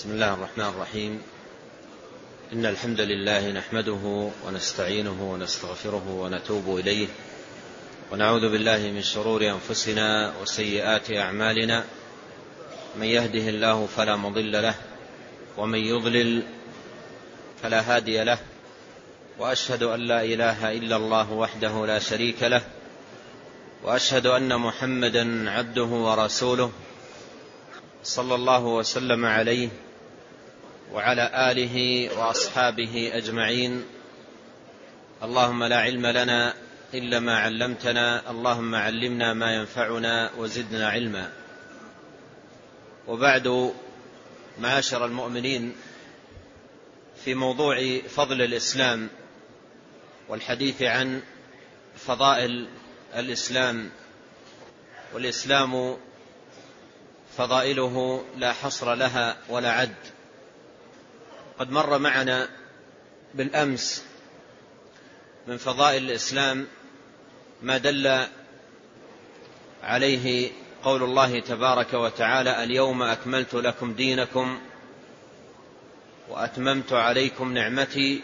بسم الله الرحمن الرحيم. إن الحمد لله نحمده ونستعينه ونستغفره ونتوب إليه، ونعوذ بالله من شرور أنفسنا وسيئات أعمالنا. من يهده الله فلا مضل له، ومن يضلل فلا هادي له، وأشهد أن لا إله إلا الله وحده لا شريك له، وأشهد أن محمدا عبده ورسوله صلى الله وسلم عليه وعلى آله وأصحابه أجمعين. اللهم لا علم لنا إلا ما علمتنا، اللهم علمنا ما ينفعنا وزدنا علما. وبعد، معاشر المؤمنين، في موضوع فضل الإسلام والحديث عن فضائل الإسلام، والإسلام فضائله لا حصر لها ولا عد. قد مر معنا بالأمس من فضائل الإسلام ما دل عليه قول الله تبارك وتعالى: اليوم أكملت لكم دينكم وأتممت عليكم نعمتي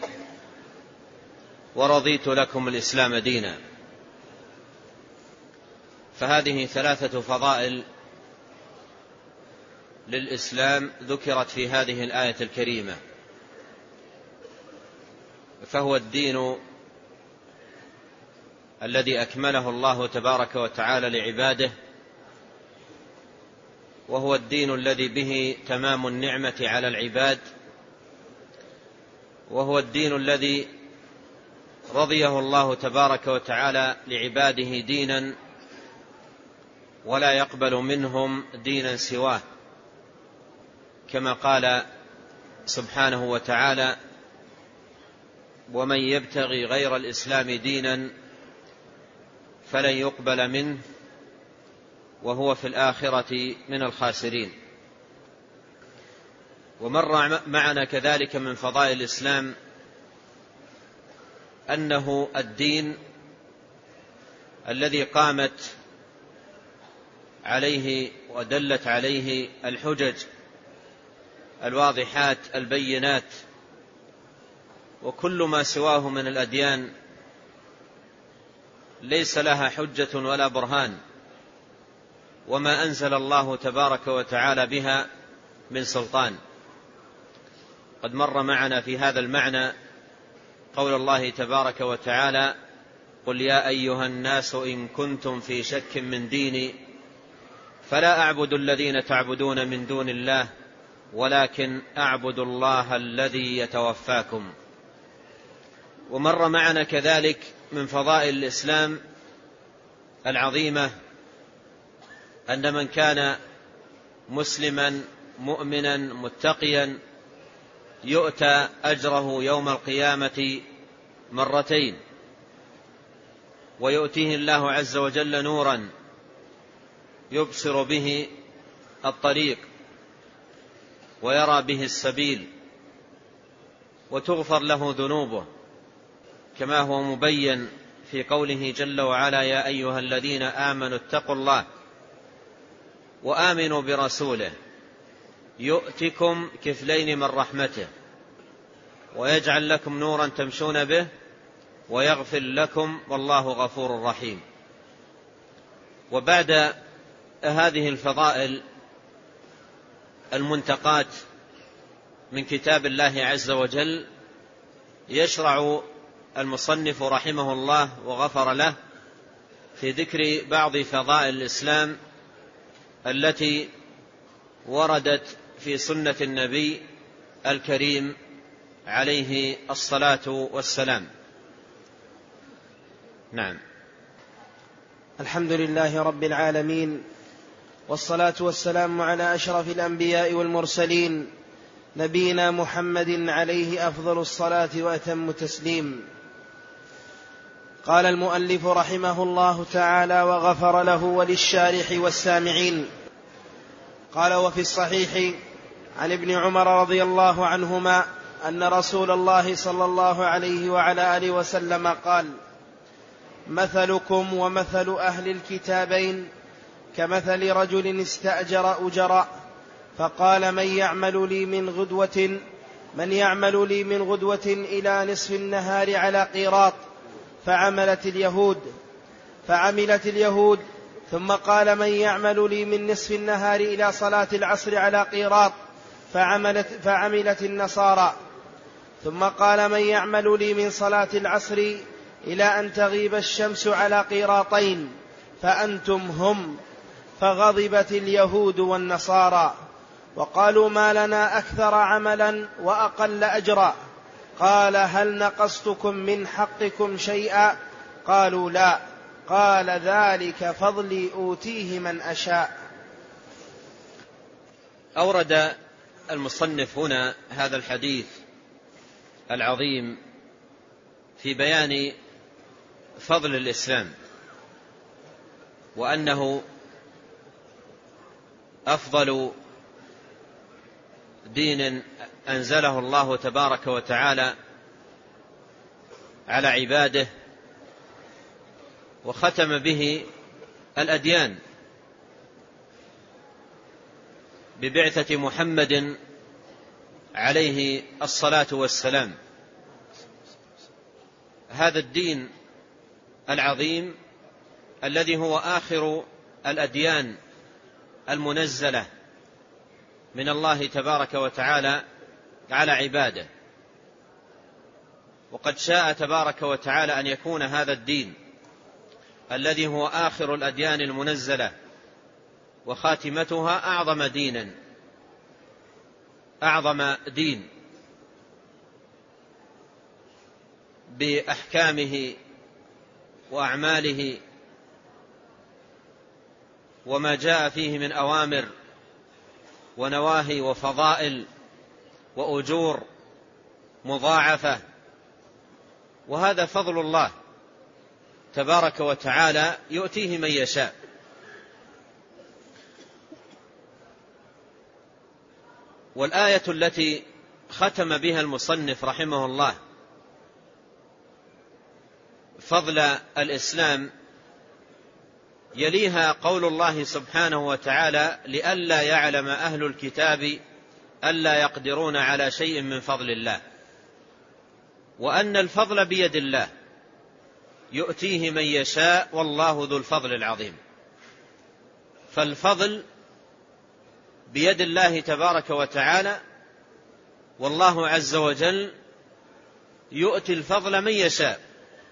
ورضيت لكم الإسلام دينا. فهذه ثلاثة فضائل للإسلام ذكرت في هذه الآية الكريمة. فهو الدين الذي أكمله الله تبارك وتعالى لعباده، وهو الدين الذي به تمام النعمة على العباد، وهو الدين الذي رضيه الله تبارك وتعالى لعباده دينا ولا يقبل منهم دينا سواه، كما قال سبحانه وتعالى: ومن يبتغي غير الإسلام دينا فلن يقبل منه وهو في الآخرة من الخاسرين. ومر معنا كذلك من فضائل الإسلام أنه الدين الذي قامت عليه ودلت عليه الحجج الواضحات البينات، وكل ما سواه من الأديان ليس لها حجة ولا برهان، وما أنزل الله تبارك وتعالى بها من سلطان. قد مر معنا في هذا المعنى قول الله تبارك وتعالى: قل يا أيها الناس إن كنتم في شك من ديني فلا أعبد الذين تعبدون من دون الله ولكن أعبد الله الذي يتوفاكم. ومر معنا كذلك من فضائل الإسلام العظيمة أن من كان مسلما مؤمنا متقيا يؤتى أجره يوم القيامة مرتين، ويؤتيه الله عز وجل نورا يبصر به الطريق ويرى به السبيل، وتغفر له ذنوبه، كما هو مبين في قوله جل وعلا: يا أيها الذين آمنوا اتقوا الله وآمنوا برسوله يؤتكم كفلين من رحمته ويجعل لكم نورا تمشون به ويغفر لكم والله غفور رحيم. وبعد هذه الفضائل المنتقات من كتاب الله عز وجل، يشرع المصنف رحمه الله وغفر له في ذكر بعض فضائل الإسلام التي وردت في سنة النبي الكريم عليه الصلاة والسلام. نعم. الحمد لله رب العالمين، والصلاة والسلام على أشرف الأنبياء والمرسلين، نبينا محمد عليه أفضل الصلاة وأتم التسليم. قال المؤلف رحمه الله تعالى وغفر له وللشارح والسامعين: قال: وفي الصحيح عن ابن عمر رضي الله عنهما أن رسول الله صلى الله عليه وعلى آله وسلم قال: مثلكم ومثل أهل الكتابين كمثل رجل استأجر أجراء فقال: من يعمل لي من غدوة إلى نصف النهار على قيراط؟ فعملت اليهود. ثم قال: من يعمل لي من نصف النهار إلى صلاة العصر على قيراط؟ فعملت النصارى. ثم قال: من يعمل لي من صلاة العصر إلى أن تغيب الشمس على قيراطين؟ فأنتم هم. فغضبت اليهود والنصارى وقالوا: ما لنا أكثر عملا وأقل أجرا. قال: هل نقصتكم من حقكم شيئا؟ قالوا: لا. قال: ذلك فضلي أوتيه من أشاء. أورد المصنف هنا هذا الحديث العظيم في بيان فضل الإسلام، وأنه أفضل دين أنزله الله تبارك وتعالى على عباده، وختم به الأديان ببعثة محمد عليه الصلاة والسلام. هذا الدين العظيم الذي هو آخر الأديان المنزلة من الله تبارك وتعالى على عباده، وقد شاء تبارك وتعالى أن يكون هذا الدين الذي هو آخر الأديان المنزلة وخاتمتها أعظم دين بأحكامه وأعماله وما جاء فيه من أوامر ونواهي وفضائل وأجور مضاعفة. وهذا فضل الله تبارك وتعالى يؤتيه من يشاء. والآية التي ختم بها المصنف رحمه الله فضل الإسلام يليها قول الله سبحانه وتعالى: لئلا يعلم أهل الكتاب ألا يقدرون على شيء من فضل الله، وأن الفضل بيد الله يؤتيه من يشاء والله ذو الفضل العظيم. فالفضل بيد الله تبارك وتعالى، والله عز وجل يؤتي الفضل من يشاء،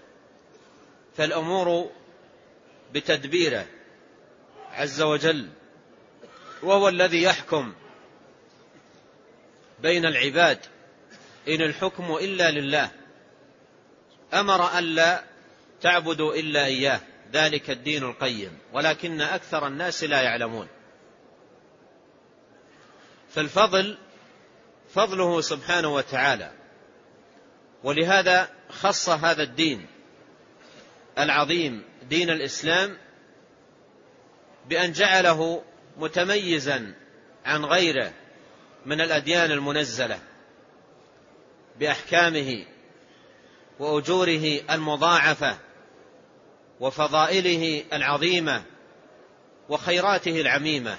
فالأمور بتدبيره عز وجل، وهو الذي يحكم بين العباد، إن الحكم إلا لله، أمر ألا تعبدوا إلا إياه، ذلك الدين القيم، ولكن أكثر الناس لا يعلمون. فالفضل فضله سبحانه وتعالى، ولهذا خص هذا الدين العظيم دين الإسلام بأن جعله متميزا عن غيره من الأديان المنزلة بأحكامه وأجوره المضاعفة وفضائله العظيمة وخيراته العميمة.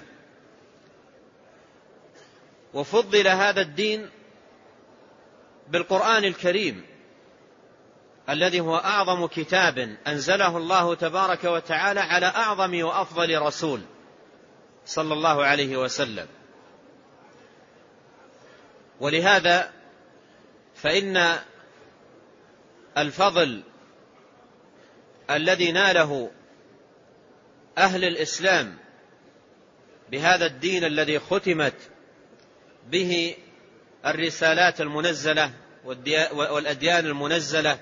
وفضل هذا الدين بالقرآن الكريم الذي هو أعظم كتاب أنزله الله تبارك وتعالى على أعظم وأفضل رسول صلى الله عليه وسلم. ولهذا فإن الفضل الذي ناله أهل الإسلام بهذا الدين الذي ختمت به الرسالات المنزلة والأديان المنزلة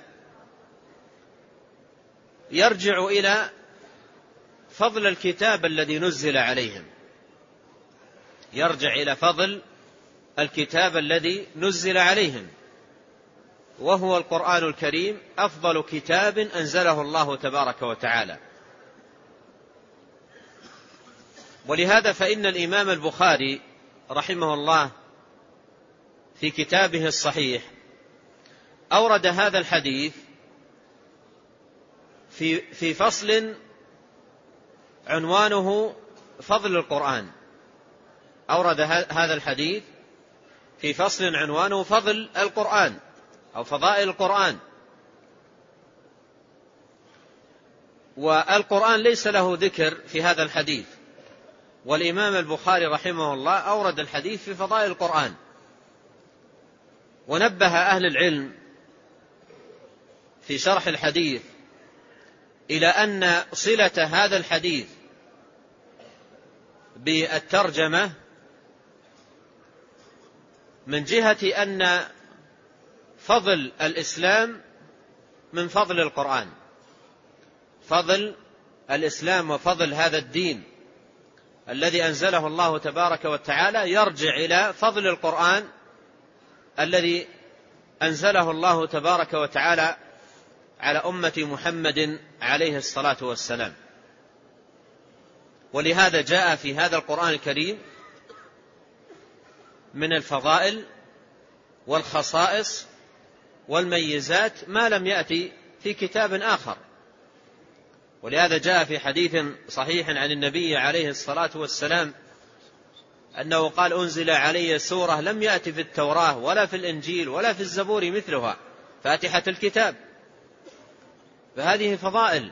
يرجع إلى فضل الكتاب الذي نزل عليهم، يرجع إلى فضل الكتاب الذي نزل عليهم، وهو القرآن الكريم، أفضل كتاب أنزله الله تبارك وتعالى. ولهذا فإن الإمام البخاري رحمه الله في كتابه الصحيح أورد هذا الحديث في فصل عنوانه فضل القرآن، أورد هذا الحديث في فصل عنوانه فضل القرآن أو فضائل القرآن. والقرآن ليس له ذكر في هذا الحديث، والإمام البخاري رحمه الله أورد الحديث في فضائل القرآن. ونبه أهل العلم في شرح الحديث إلى أن صلة هذا الحديث بالترجمة من جهة أن فضل الإسلام من فضل القرآن، فضل الإسلام وفضل هذا الدين الذي أنزله الله تبارك وتعالى يرجع إلى فضل القرآن الذي أنزله الله تبارك وتعالى على أمة محمد عليه الصلاة والسلام. ولهذا جاء في هذا القرآن الكريم من الفضائل والخصائص والميزات ما لم يأتي في كتاب آخر. ولهذا جاء في حديث صحيح عن النبي عليه الصلاة والسلام أنه قال: أنزل علي سورة لم يأتي في التوراة ولا في الإنجيل ولا في الزبور مثلها، فاتحة الكتاب. فهذه فضائل.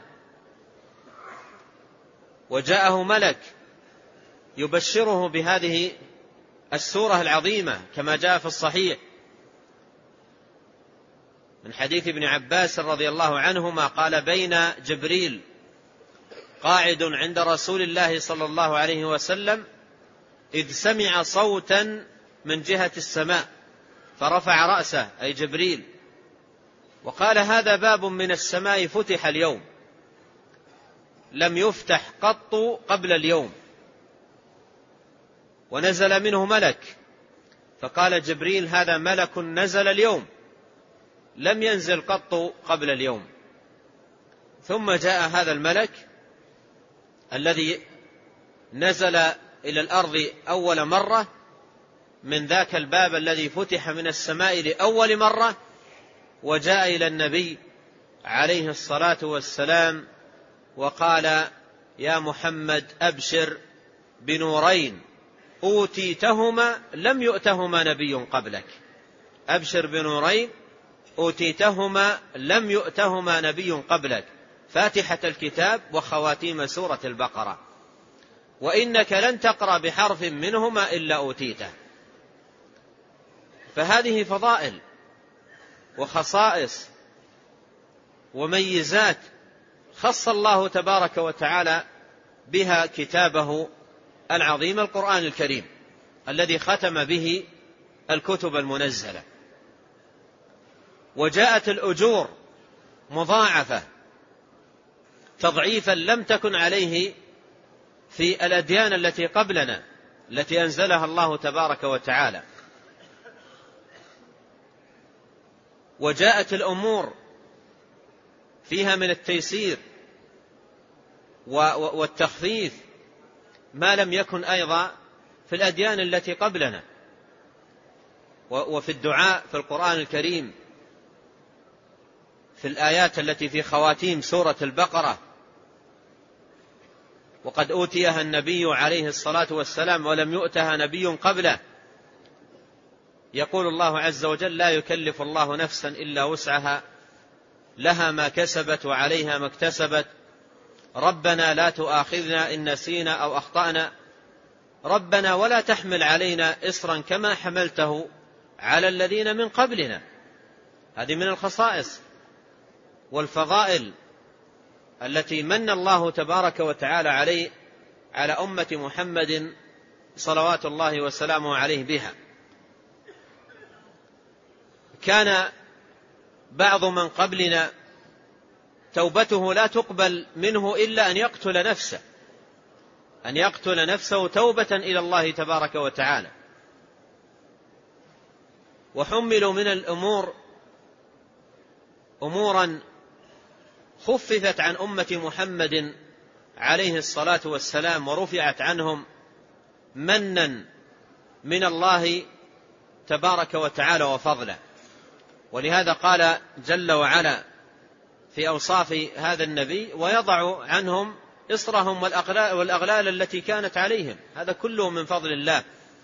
وجاءه ملك يبشره بهذه السورة العظيمة كما جاء في الصحيح من حديث ابن عباس رضي الله عنهما قال: بين جبريل قاعد عند رسول الله صلى الله عليه وسلم إذ سمع صوتا من جهة السماء فرفع رأسه، أي جبريل، وقال: هذا باب من السماء فتح اليوم لم يفتح قط قبل اليوم. ونزل منه ملك، فقال جبريل: هذا ملك نزل اليوم لم ينزل قط قبل اليوم. ثم جاء هذا الملك الذي نزل إلى الأرض أول مرة من ذاك الباب الذي فتح من السماء لأول مرة، وجاء إلى النبي عليه الصلاة والسلام وقال: يا محمد أبشر بنورين أوتيتهما لم يؤتهما نبي قبلك. أبشر بنورين أوتيتهما لم يؤتهما نبي قبلك، فاتحة الكتاب وخواتيم سورة البقرة، وإنك لن تقرأ بحرف منهما إلا أوتيته. فهذه فضائل وخصائص وميزات خص الله تبارك وتعالى بها كتابه العظيم القرآن الكريم الذي ختم به الكتب المنزلة. وجاءت الأجور مضاعفة تضعيفا لم تكن عليه في الأديان التي قبلنا التي أنزلها الله تبارك وتعالى. وجاءت الأمور فيها من التيسير والتخفيف ما لم يكن أيضا في الأديان التي قبلنا. وفي الدعاء في القرآن الكريم في الآيات التي في خواتيم سورة البقرة: وقد أوتيها النبي عليه الصلاة والسلام ولم يؤتها نبي قبله، يقول الله عز وجل: لا يكلف الله نفسا إلا وسعها لها ما كسبت وعليها ما اكتسبت، ربنا لا تؤاخذنا إن نسينا أو أخطأنا، ربنا ولا تحمل علينا إصرا كما حملته على الذين من قبلنا. هذه من الخصائص والفضائل التي من الله تبارك وتعالى على أمة محمد صلوات الله وسلامه عليه بها. كان بعض من قبلنا توبته لا تقبل منه إلا أن يقتل نفسه توبة إلى الله تبارك وتعالى. وحملوا من الأمور أمورا خففت عن أمة محمد عليه الصلاة والسلام ورفعت عنهم منا من الله تبارك وتعالى وفضله. ولهذا قال جل وعلا في أوصاف هذا النبي: ويضع عنهم إصرهم والأغلال التي كانت عليهم. هذا كله من فضل الله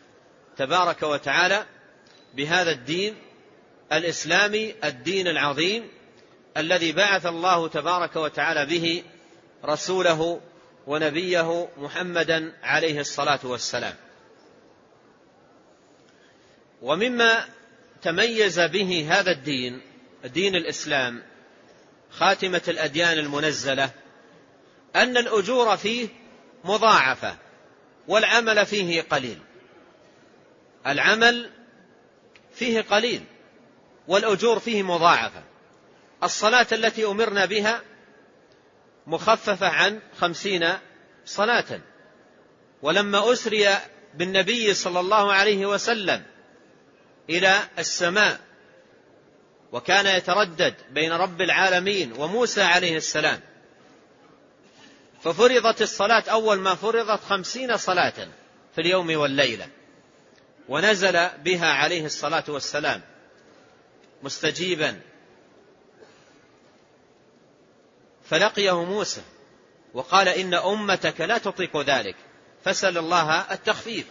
تبارك وتعالى بهذا الدين الإسلامي، الدين العظيم الذي بعث الله تبارك وتعالى به رسوله ونبيه محمدا عليه الصلاة والسلام. ومما تميز به هذا الدين، دين الإسلام خاتمة الأديان المنزلة، أن الأجور فيه مضاعفة والعمل فيه قليل. العمل فيه قليل والأجور فيه مضاعفة. الصلاة التي أمرنا بها مخففة عن 50 صلاة، ولما أسري بالنبي صلى الله عليه وسلم إلى السماء وكان يتردد بين رب العالمين وموسى عليه السلام، ففرضت الصلاة أول ما فرضت 50 صلاة في اليوم والليلة، ونزل بها عليه الصلاة والسلام مستجيبا، فلقيه موسى وقال إن أمتك لا تطيق ذلك فسأل الله التخفيف.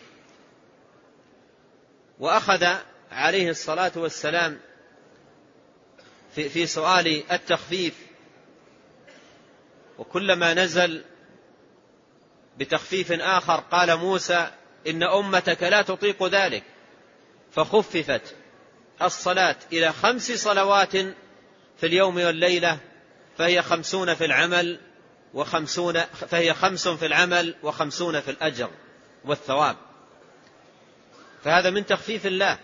وأخذ عليه الصلاة والسلام في سؤال التخفيف، وكلما نزل بتخفيف آخر قال موسى إن أمتك لا تطيق ذلك، فخففت الصلاة إلى 5 صلوات في اليوم والليلة، فهي 50 في العمل فهي 5 في العمل و50 في الأجر والثواب. فهذا من تخفيف الله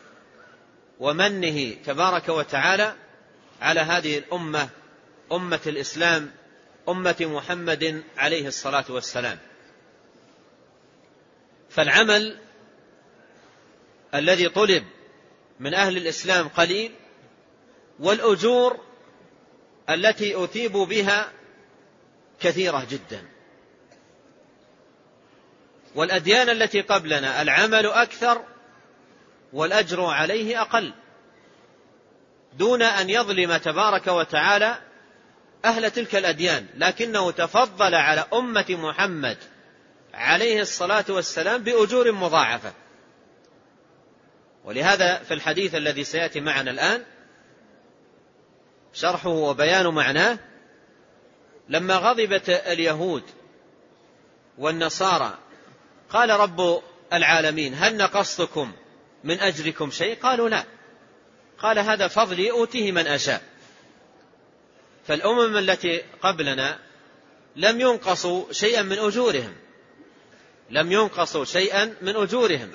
ومنه تبارك وتعالى على هذه الأمة، أمة الإسلام، أمة محمد عليه الصلاة والسلام. فالعمل الذي طلب من أهل الإسلام قليل، والأجور التي أثيبوا بها كثيرة جدا. والأديان التي قبلنا العمل أكثر والأجر عليه أقل، دون أن يظلم تبارك وتعالى أهل تلك الأديان، لكنه تفضل على أمة محمد عليه الصلاة والسلام بأجور مضاعفة. ولهذا في الحديث الذي سيأتي معنا الآن شرحه وبيان معناه، لما غضبت اليهود والنصارى قال رب العالمين هل نقصتكم من أجركم شيء؟ قالوا لا. قال هذا فضلي أوتيه من أشاء. فالأمم التي قبلنا لم ينقصوا شيئا من أجورهم، لم ينقصوا شيئا من أجورهم،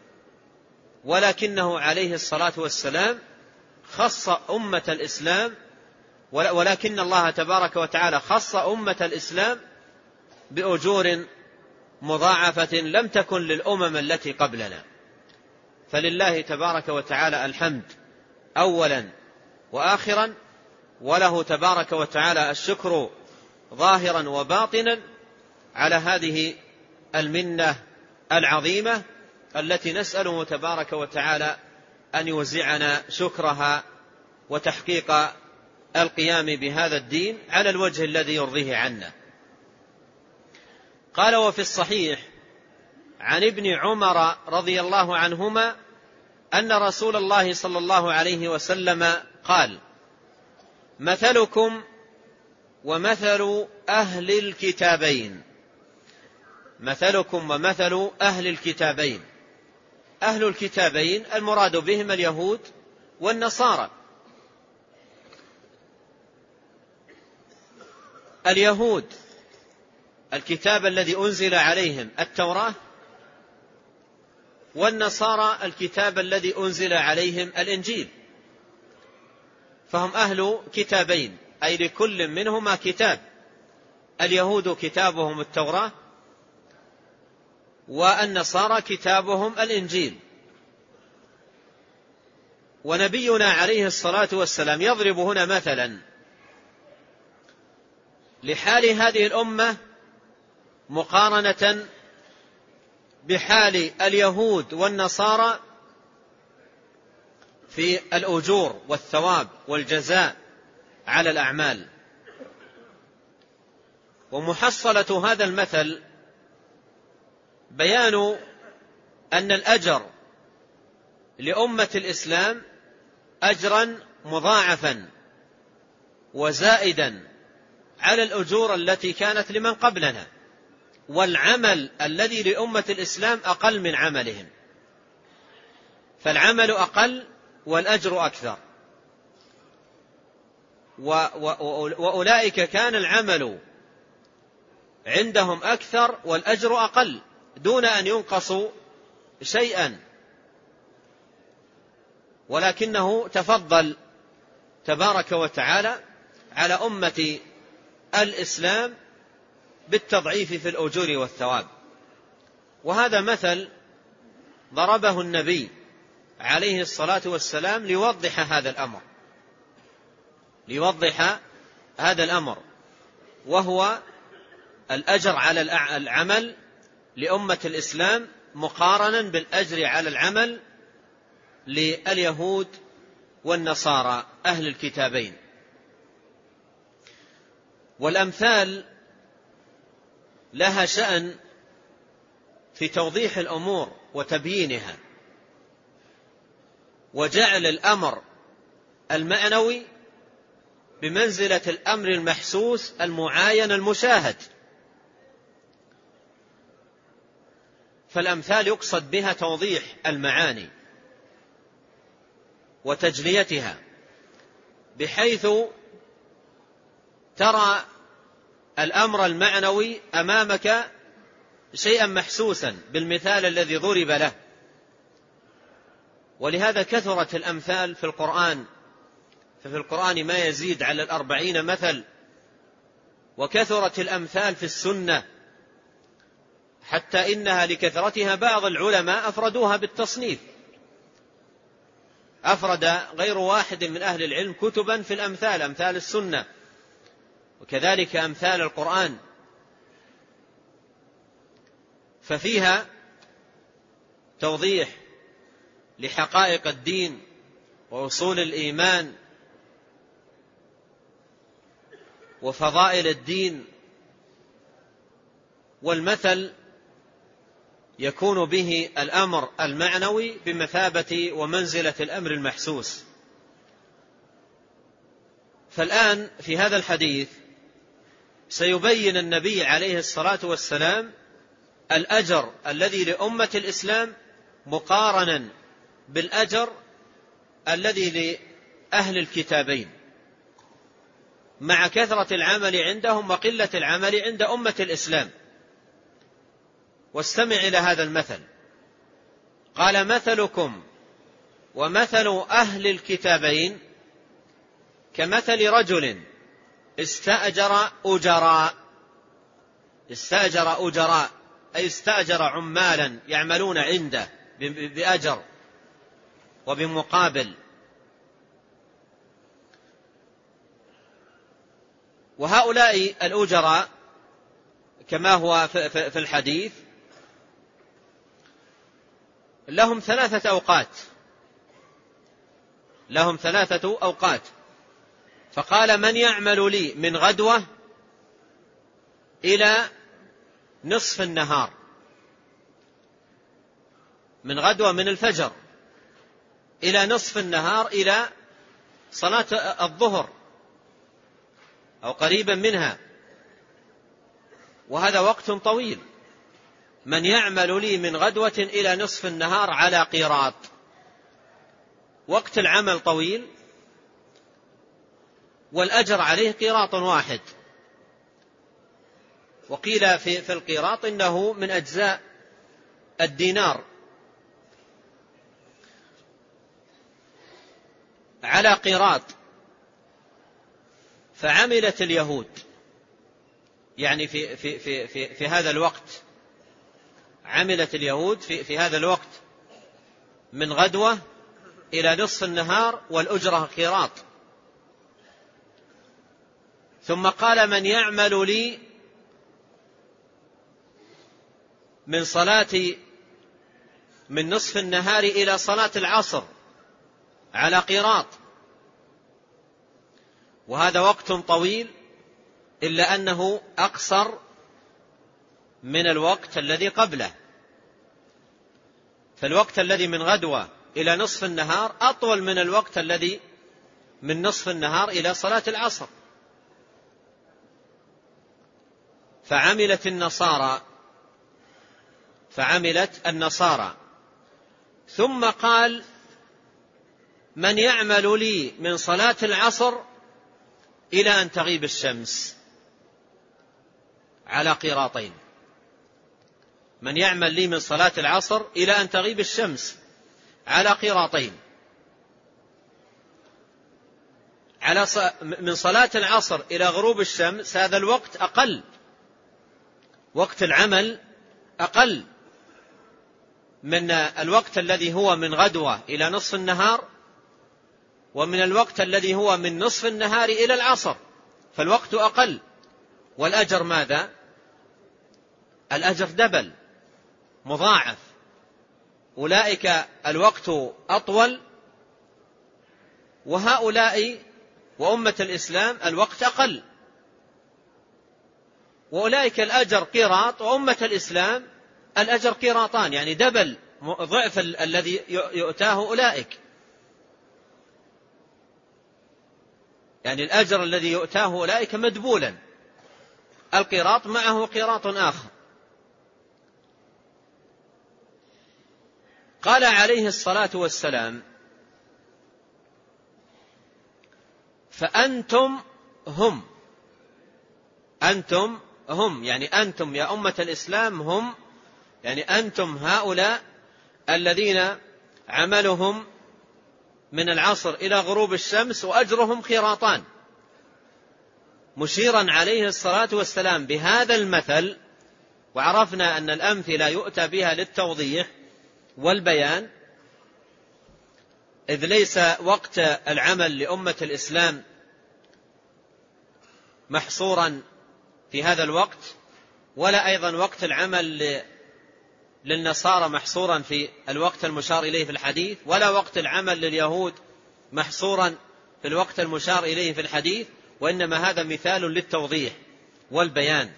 ولكنه عليه الصلاة والسلام خص أمة الإسلام، ولكن الله تبارك وتعالى خص أمة الإسلام بأجور مضاعفة لم تكن للأمم التي قبلنا. فلله تبارك وتعالى الحمد أولا وآخرا، وله تبارك وتعالى الشكر ظاهرا وباطنا على هذه المنة العظيمة التي نسأله تبارك وتعالى أن يوزعنا شكرها وتحقيق القيام بهذا الدين على الوجه الذي يرضيه عنا. قال وفي الصحيح عن ابن عمر رضي الله عنهما أن رسول الله صلى الله عليه وسلم قال مثلكم ومثل أهل الكتابين، مثلكم ومثل أهل الكتابين. أهل الكتابين المراد بهم اليهود والنصارى. اليهود الكتاب الذي أنزل عليهم التوراة، والنصارى الكتاب الذي أنزل عليهم الإنجيل، فهم أهل كتابين، أي لكل منهما كتاب. اليهود كتابهم التوراة، والنصارى كتابهم الإنجيل. ونبينا عليه الصلاة والسلام يضرب هنا مثلا لحال هذه الأمة مقارنة بحال اليهود والنصارى في الأجور والثواب والجزاء على الأعمال. ومحصلة هذا المثل بيان أن الأجر لأمة الإسلام أجرا مضاعفا وزائدا على الأجور التي كانت لمن قبلنا، والعمل الذي لأمة الإسلام أقل من عملهم، فالعمل أقل والأجر أكثر. وأولئك كان العمل عندهم أكثر والأجر أقل دون أن ينقصوا شيئا، ولكنه تفضل تبارك وتعالى على أمة الإسلام بالتضعيف في الأجور والثواب. وهذا مثل ضربه النبي عليه الصلاة والسلام ليوضح هذا الأمر، وهو الأجر على العمل لأمة الإسلام مقارنا بالأجر على العمل لليهود والنصارى أهل الكتابين. والأمثال لها شأن في توضيح الأمور وتبيينها، وجعل الأمر المعنوي بمنزلة الأمر المحسوس المعاين المشاهد. فالأمثال يقصد بها توضيح المعاني وتجليتها، بحيث ترى الأمر المعنوي أمامك شيئا محسوسا بالمثال الذي ضرب له. ولهذا كثرت الأمثال في القرآن، ففي القرآن ما يزيد على 40 مثل، وكثرت الأمثال في السنة حتى إنها لكثرتها بعض العلماء أفردوها بالتصنيف، أفرد غير واحد من أهل العلم كتبا في الأمثال، أمثال السنة وكذلك أمثال القرآن، ففيها توضيح لحقائق الدين وأصول الإيمان وفضائل الدين. والمثل يكون به الأمر المعنوي بمثابة ومنزلة الأمر المحسوس. فالآن في هذا الحديث سيبين النبي عليه الصلاة والسلام الأجر الذي لأمة الإسلام مقارنا بالأجر الذي لأهل الكتابين، مع كثرة العمل عندهم وقلة العمل عند أمة الإسلام. واستمع إلى هذا المثل. قال: مثلكم ومثل أهل الكتابين كمثل رجل استأجر أجراء، أي استأجر عمالا يعملون عنده بأجر وبمقابل. وهؤلاء الأجراء كما هو في الحديث لهم 3 أوقات. فقال: من يعمل لي من غدوة إلى نصف النهار، من غدوة من الفجر إلى نصف النهار، إلى صلاة الظهر أو قريبا منها، وهذا وقت طويل. من يعمل لي من غدوة إلى نصف النهار على قيراط، وقت العمل طويل والأجر عليه قيراط واحد. وقيل في القيراط إنه من أجزاء الدينار، على قيراط. فعملت اليهود يعني في هذا الوقت، عملت اليهود في هذا الوقت من غدوة إلى نصف النهار والأجرة قيراط. ثم قال: من يعمل لي من نصف النهار إلى صلاة العصر على قيراط، وهذا وقت طويل، إلا أنه أقصر من الوقت الذي قبله. فالوقت الذي من غدوة إلى نصف النهار أطول من الوقت الذي من نصف النهار إلى صلاة العصر. فعملت النصارى ثم قال: من يعمل لي من صلاة العصر إلى أن تغيب الشمس على قيراطين. من يعمل لي من صلاة العصر إلى أن تغيب الشمس على قيراطين. من صلاة العصر إلى غروب الشمس هذا الوقت أقل، وقت العمل أقل من الوقت الذي هو من غدوة إلى نصف النهار، ومن الوقت الذي هو من نصف النهار إلى العصر، فالوقت أقل. والأجر ماذا؟ الأجر دبل مضاعف. أولئك الوقت أطول، وهؤلاء وأمة الإسلام الوقت أقل. وأولئك الأجر قيراط، وأمة الإسلام الأجر قيراطان، يعني دبل ضعف الذي يؤتاه أولئك. يعني الأجر الذي يؤتاه أولئك مدبولا، القيراط معه قيراط آخر. قال عليه الصلاة والسلام: فأنتم هم. أنتم هم يعني أنتم يا أمة الإسلام هم، يعني أنتم هؤلاء الذين عملهم من العصر إلى غروب الشمس وأجرهم قيراطان، مشيرا عليه الصلاة والسلام بهذا المثل. وعرفنا أن الأمثلة يؤتى بها للتوضيح والبيان، إذ ليس وقت العمل لأمة الإسلام محصورا في هذا الوقت، ولا أيضا وقت العمل للنصارى محصورا في الوقت المشار إليه في الحديث، ولا وقت العمل لليهود محصورا في الوقت المشار إليه في الحديث، وإنما هذا مثال للتوضيح والبيان.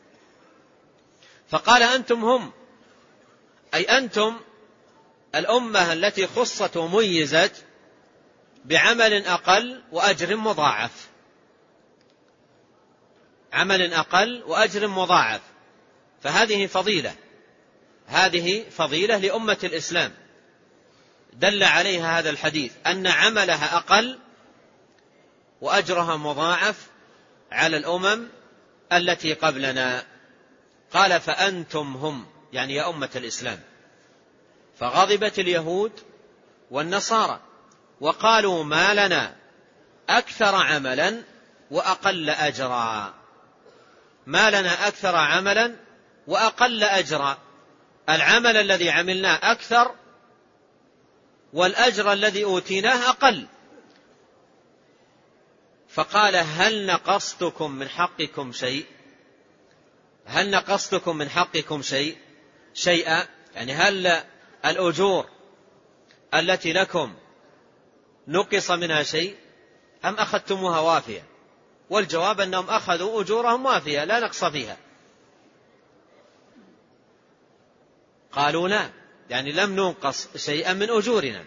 فقال: أنتم هم، أي أنتم الأمة التي خصت وميزت بعمل أقل وأجر مضاعف. عمل أقل وأجر مضاعف، فهذه فضيلة، هذه فضيلة لأمة الإسلام دل عليها هذا الحديث، أن عملها أقل وأجرها مضاعف على الأمم التي قبلنا. قال: فأنتم هم، يعني يا أمة الإسلام. فغضبت اليهود والنصارى وقالوا: ما لنا أكثر عملا وأقل أجرا. ما لنا أكثر عملا وأقل أجرا، العمل الذي عملناه أكثر والأجر الذي أوتيناه أقل. فقال: هل نقصتكم من حقكم شيء؟ هل نقصتكم من حقكم شيئا، يعني هل الأجور التي لكم نقص منها شيء أم أخذتموها وافية؟ والجواب أنهم أخذوا أجورهم وافية لا نقص فيها. قالوا: لا، يعني لم ننقص شيئا من أجورنا.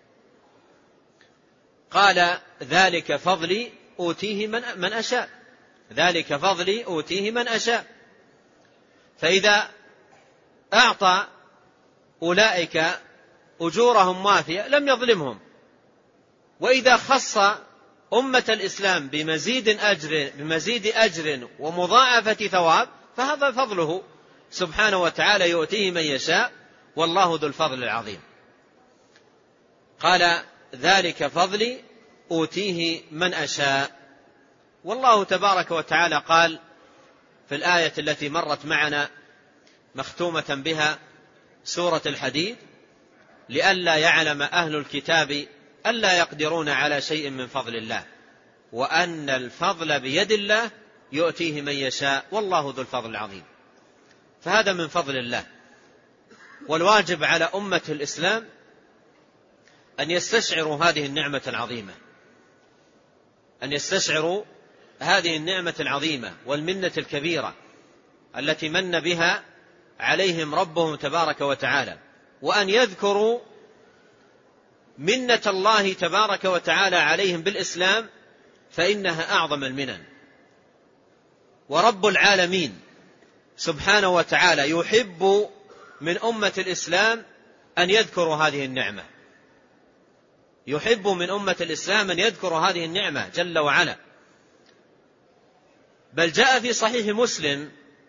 قال: ذلك فضلي أوتيه من أشاء، ذلك فضلي أوتيه من أشاء. فإذا أعطى أولئك أجورهم وافية لم يظلمهم، وإذا خص أمة الإسلام بمزيد أجر ومضاعفة ثواب فهذا فضله سبحانه وتعالى يؤتيه من يشاء، والله ذو الفضل العظيم. قال: ذلك فضلي أوتيه من أشاء. والله تبارك وتعالى قال في الآية التي مرت معنا مختومة بها سورة الحديد: لئلا يعلم أهل الكتاب ألا يقدرون على شيء من فضل الله وأن الفضل بيد الله يؤتيه من يشاء والله ذو الفضل العظيم. فهذا من فضل الله، والواجب على أمة الإسلام أن يستشعروا هذه النعمة العظيمة، أن يستشعروا هذه النعمة العظيمة والمنة الكبيرة التي من بها عليهم ربهم تبارك وتعالى، وأن يذكروا منة الله تبارك وتعالى عليهم بالإسلام فإنها أعظم المنن. ورب العالمين سبحانه وتعالى يحب من أمة الإسلام أن يذكروا هذه النعمة، يحب من أمة الإسلام أن يذكروا هذه النعمة جل وعلا. بل جاء في صحيح مسلم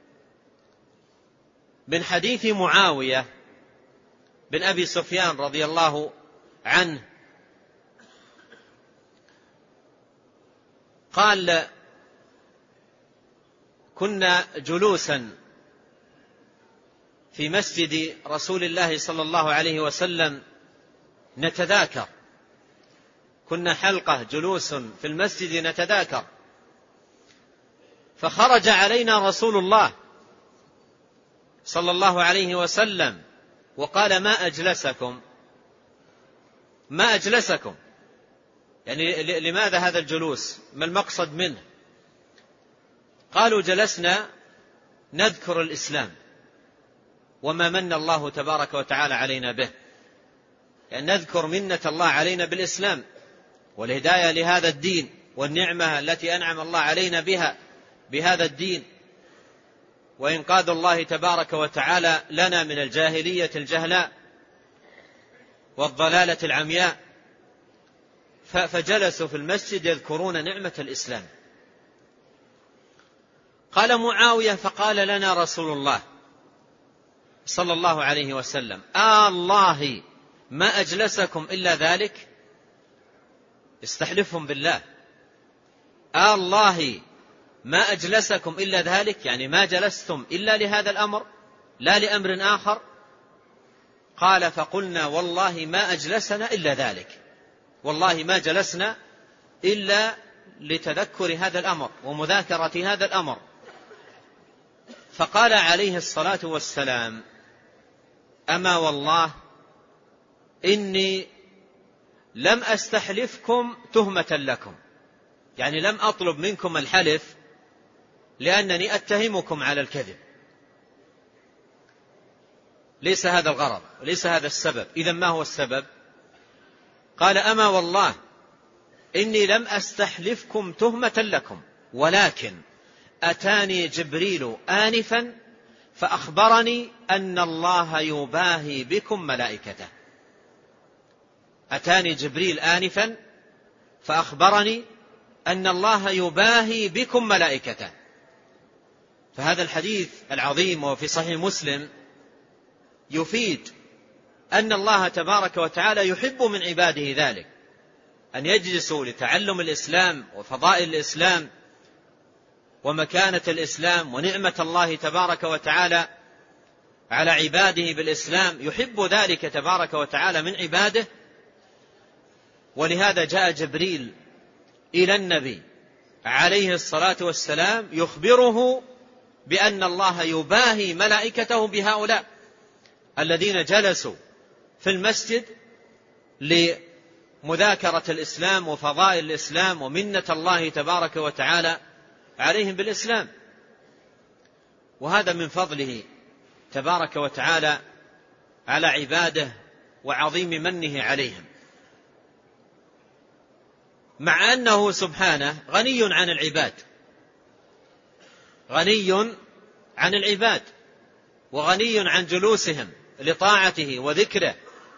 من حديث معاوية بن أبي سفيان رضي الله عنه قال: كنا جلوسا في مسجد رسول الله صلى الله عليه وسلم نتذاكر، كنا حلقة جلوس في المسجد نتذاكر، فخرج علينا رسول الله صلى الله عليه وسلم وقال: ما أجلسكم، يعني لماذا هذا الجلوس؟ ما المقصد منه؟ قالوا: جلسنا نذكر الإسلام وما من الله تبارك وتعالى علينا به، يعني نذكر منة الله علينا بالإسلام والهداية لهذا الدين والنعمة التي أنعم الله علينا بها بهذا الدين، وإنقاذ الله تبارك وتعالى لنا من الجاهلية الجهلاء والضلالة العمياء. فجلسوا في المسجد يذكرون نعمة الإسلام. قال معاوية: فقال لنا رسول الله صلى الله عليه وسلم: الله ما أجلسكم إلا ذلك؟ استحلفهم بالله، الله ما أجلسكم إلا ذلك، يعني ما جلستم إلا لهذا الأمر لا لأمر آخر؟ قال: فقلنا: والله ما أجلسنا إلا ذلك، والله ما جلسنا إلا لتذكر هذا الأمر ومذاكرة هذا الأمر. فقال عليه الصلاة والسلام: أما والله إني لم أستحلفكم تهمة لكم، يعني لم أطلب منكم الحلف لأنني أتهمكم على الكذب، ليس هذا الغرض وليس هذا السبب. إذن ما هو السبب؟ قال: أما والله إني لم أستحلفكم تهمة لكم، ولكن أتاني جبريل آنفا فأخبرني أن الله يباهي بكم ملائكته. أتاني جبريل آنفا فأخبرني أن الله يباهي بكم ملائكته. فهذا الحديث العظيم وفي صحيح مسلم يفيد أن الله تبارك وتعالى يحب من عباده ذلك، أن يجلسوا لتعلم الإسلام وفضائل الإسلام ومكانة الإسلام ونعمة الله تبارك وتعالى على عباده بالإسلام، يحب ذلك تبارك وتعالى من عباده. ولهذا جاء جبريل إلى النبي عليه الصلاة والسلام يخبره بأن الله يباهي ملائكته بهؤلاء الذين جلسوا في المسجد لمذاكرة الإسلام وفضائل الإسلام ومنة الله تبارك وتعالى عليهم بالإسلام. وهذا من فضله تبارك وتعالى على عباده وعظيم منه عليهم، مع أنه سبحانه غني عن العباد، غني عن العباد وغني عن جلوسهم لطاعته وذكره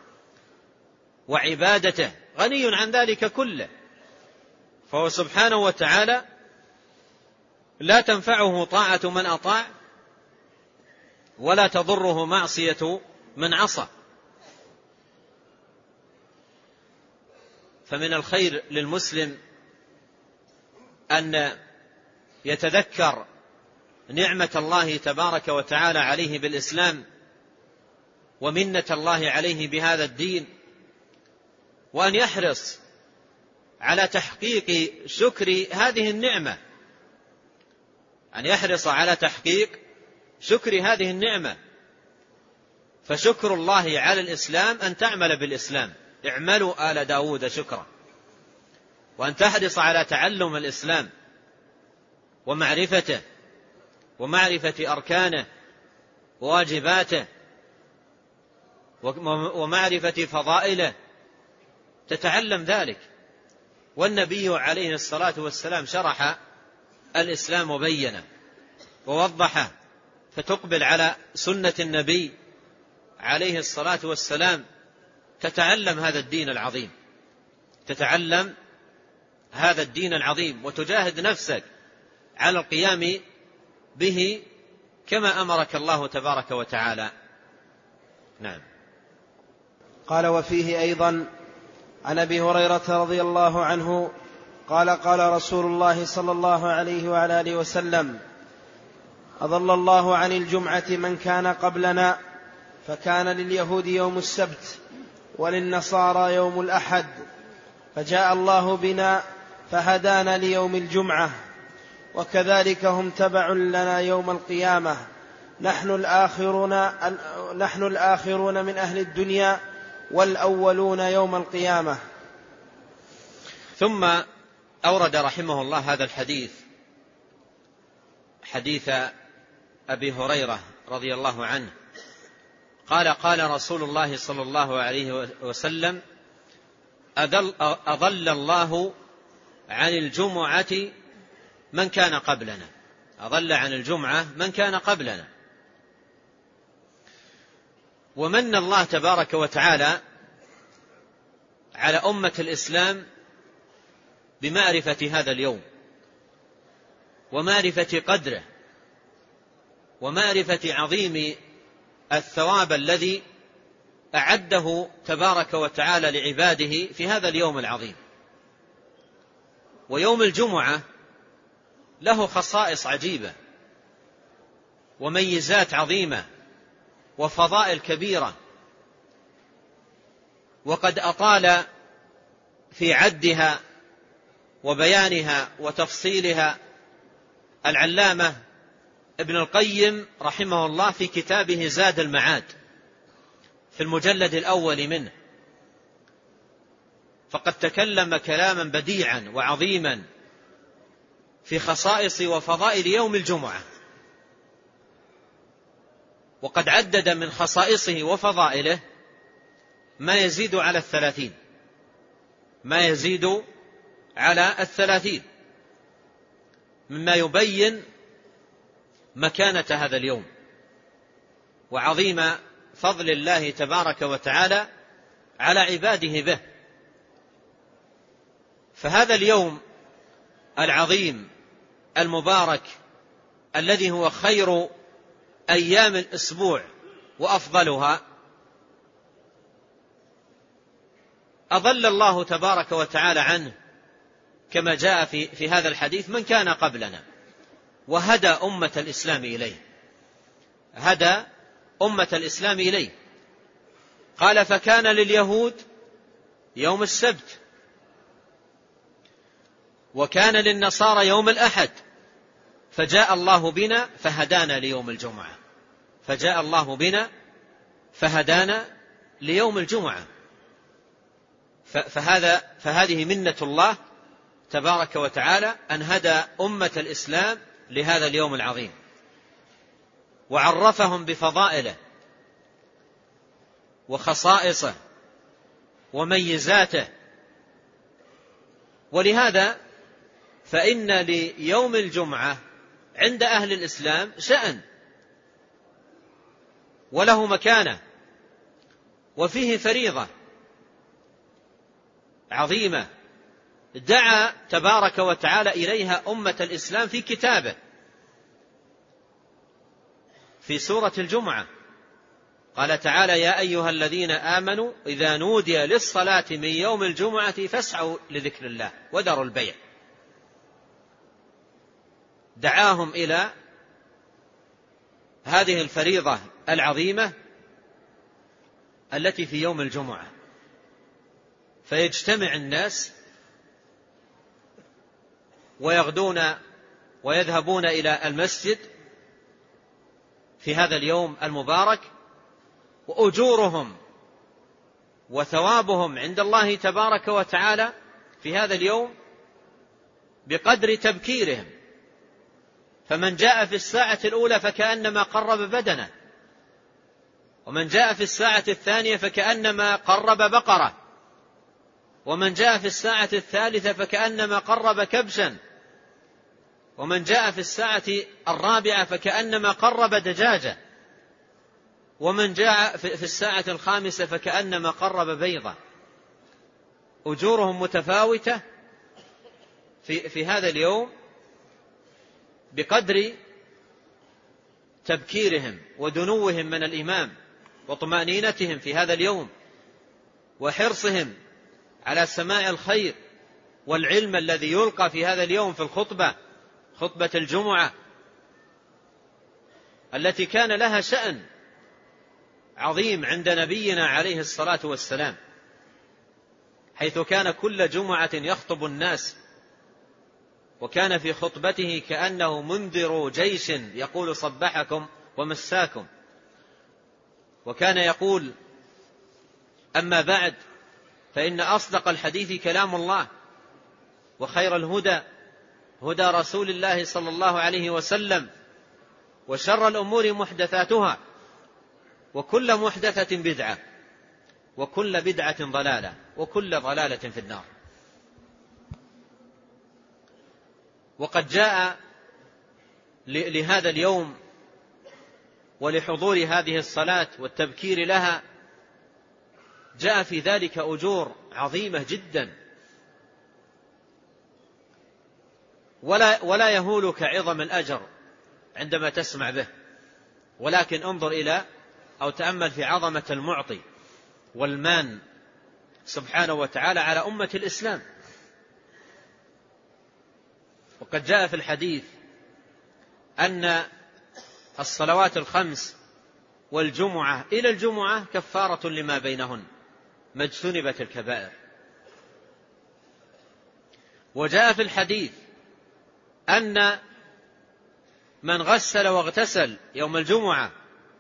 وعبادته، غني عن ذلك كله. فهو سبحانه وتعالى لا تنفعه طاعة من أطاع ولا تضره معصية من عصى. فمن الخير للمسلم أن يتذكر نعمة الله تبارك وتعالى عليه بالإسلام ومنة الله عليه بهذا الدين، وأن يحرص على تحقيق شكر هذه النعمة، أن يحرص على تحقيق شكر هذه النعمة. فشكر الله على الإسلام أن تعمل بالإسلام، اعملوا آل داود شكرا، وأن تحرص على تعلم الإسلام ومعرفته ومعرفة أركانه وواجباته ومعرفة فضائله تتعلم ذلك. والنبي عليه الصلاة والسلام شرح الإسلام وبينه ووضحه، فتقبل على سنة النبي عليه الصلاة والسلام تتعلم هذا الدين العظيم، تتعلم هذا الدين العظيم وتجاهد نفسك على القيام به كما أمرك الله تبارك وتعالى. نعم. قال: وفيه أيضا عن أبي هريرة رضي الله عنه قال: قال رسول الله صلى الله عليه وعلى آله وسلم: أضل الله عن الجمعة من كان قبلنا، فكان لليهود يوم السبت وللنصارى يوم الأحد، فجاء الله بنا فهدانا ليوم الجمعة، وكذلك هم تبع لنا يوم القيامة، نحن الآخرون من أهل الدنيا والأولون يوم القيامة. ثم أورد رحمه الله هذا الحديث، حديث أبي هريرة رضي الله عنه قال: قال رسول الله صلى الله عليه وسلم: أضل الله عن الجمعة من كان قبلنا. أضل عن الجمعة من كان قبلنا. ومن الله تبارك وتعالى على أمة الإسلام بمعرفة هذا اليوم ومعرفة قدره ومعرفة عظيم الثواب الذي أعده تبارك وتعالى لعباده في هذا اليوم العظيم. ويوم الجمعة له خصائص عجيبة وميزات عظيمة وفضائل كبيرة، وقد أطال في عدها وبيانها وتفصيلها العلامة ابن القيم رحمه الله في كتابه زاد المعاد في المجلد الأول منه، فقد تكلم كلاما بديعا وعظيما في خصائص وفضائل يوم الجمعة، وقد عدد من خصائصه وفضائله ما يزيد على 30، ما يزيد على 30 مما يبين مكانة هذا اليوم وعظيم فضل الله تبارك وتعالى على عباده به. فهذا اليوم العظيم المبارك الذي هو خير أيام الأسبوع وأفضلها، أضل الله تبارك وتعالى عنه كما جاء في هذا الحديث من كان قبلنا، وهدى أمة الإسلام إليه، هدى أمة الإسلام إليه. قال: فكان لليهود يوم السبت، وكان للنصارى يوم الأحد، فجاء الله بنا فهدانا ليوم الجمعة. فجاء الله بنا فهدانا ليوم الجمعة. فهذه منة الله تبارك وتعالى أن هدى أمة الإسلام لهذا اليوم العظيم وعرفهم بفضائله وخصائصه وميزاته. ولهذا فإن ليوم الجمعة عند أهل الإسلام شأن وله مكانة، وفيه فريضة عظيمة دعا تبارك وتعالى إليها أمة الإسلام في كتابه في سورة الجمعة. قال تعالى: يا أيها الذين آمنوا إذا نودي للصلاة من يوم الجمعة فاسعوا لذكر الله وذروا البيع. دعاهم إلى هذه الفريضة العظيمة التي في يوم الجمعة، فيجتمع الناس ويغدون ويذهبون إلى المسجد في هذا اليوم المبارك، وأجورهم وثوابهم عند الله تبارك وتعالى في هذا اليوم بقدر تبكيرهم. فمن جاء في الساعة الأولى فكأنما قرب بدنه، ومن جاء في الساعة الثانية فكأنما قرب بقرة، ومن جاء في الساعة الثالثة فكأنما قرب كبشا، ومن جاء في الساعة الرابعة فكأنما قرب دجاجة، ومن جاء في الساعة الخامسة فكأنما قرب بيضة. أجورهم متفاوتة في هذا اليوم بقدر تبكيرهم ودنوهم من الإمام وطمأنينتهم في هذا اليوم وحرصهم على سماع الخير والعلم الذي يلقى في هذا اليوم في الخطبة، خطبة الجمعة التي كان لها شأن عظيم عند نبينا عليه الصلاة والسلام، حيث كان كل جمعة يخطب الناس، وكان في خطبته كأنه منذر جيش يقول صبحكم ومساكم. وكان يقول: أما بعد، فإن أصدق الحديث كلام الله، وخير الهدى هدى رسول الله صلى الله عليه وسلم، وشر الأمور محدثاتها، وكل محدثة بدعة، وكل بدعة ضلالة، وكل ضلالة في النار. وقد جاء لهذا اليوم ولحضور هذه الصلاة والتبكير لها جاء في ذلك أجور عظيمة جدا، ولا يهولك عظم الأجر عندما تسمع به، ولكن انظر إلى أو تأمل في عظمة المعطي والمان سبحانه وتعالى على أمة الإسلام. وقد جاء في الحديث أن الصلوات الخمس والجمعة إلى الجمعة كفارة لما بينهن ما اجتنبت الكبائر. وجاء في الحديث أن من غسل واغتسل يوم الجمعة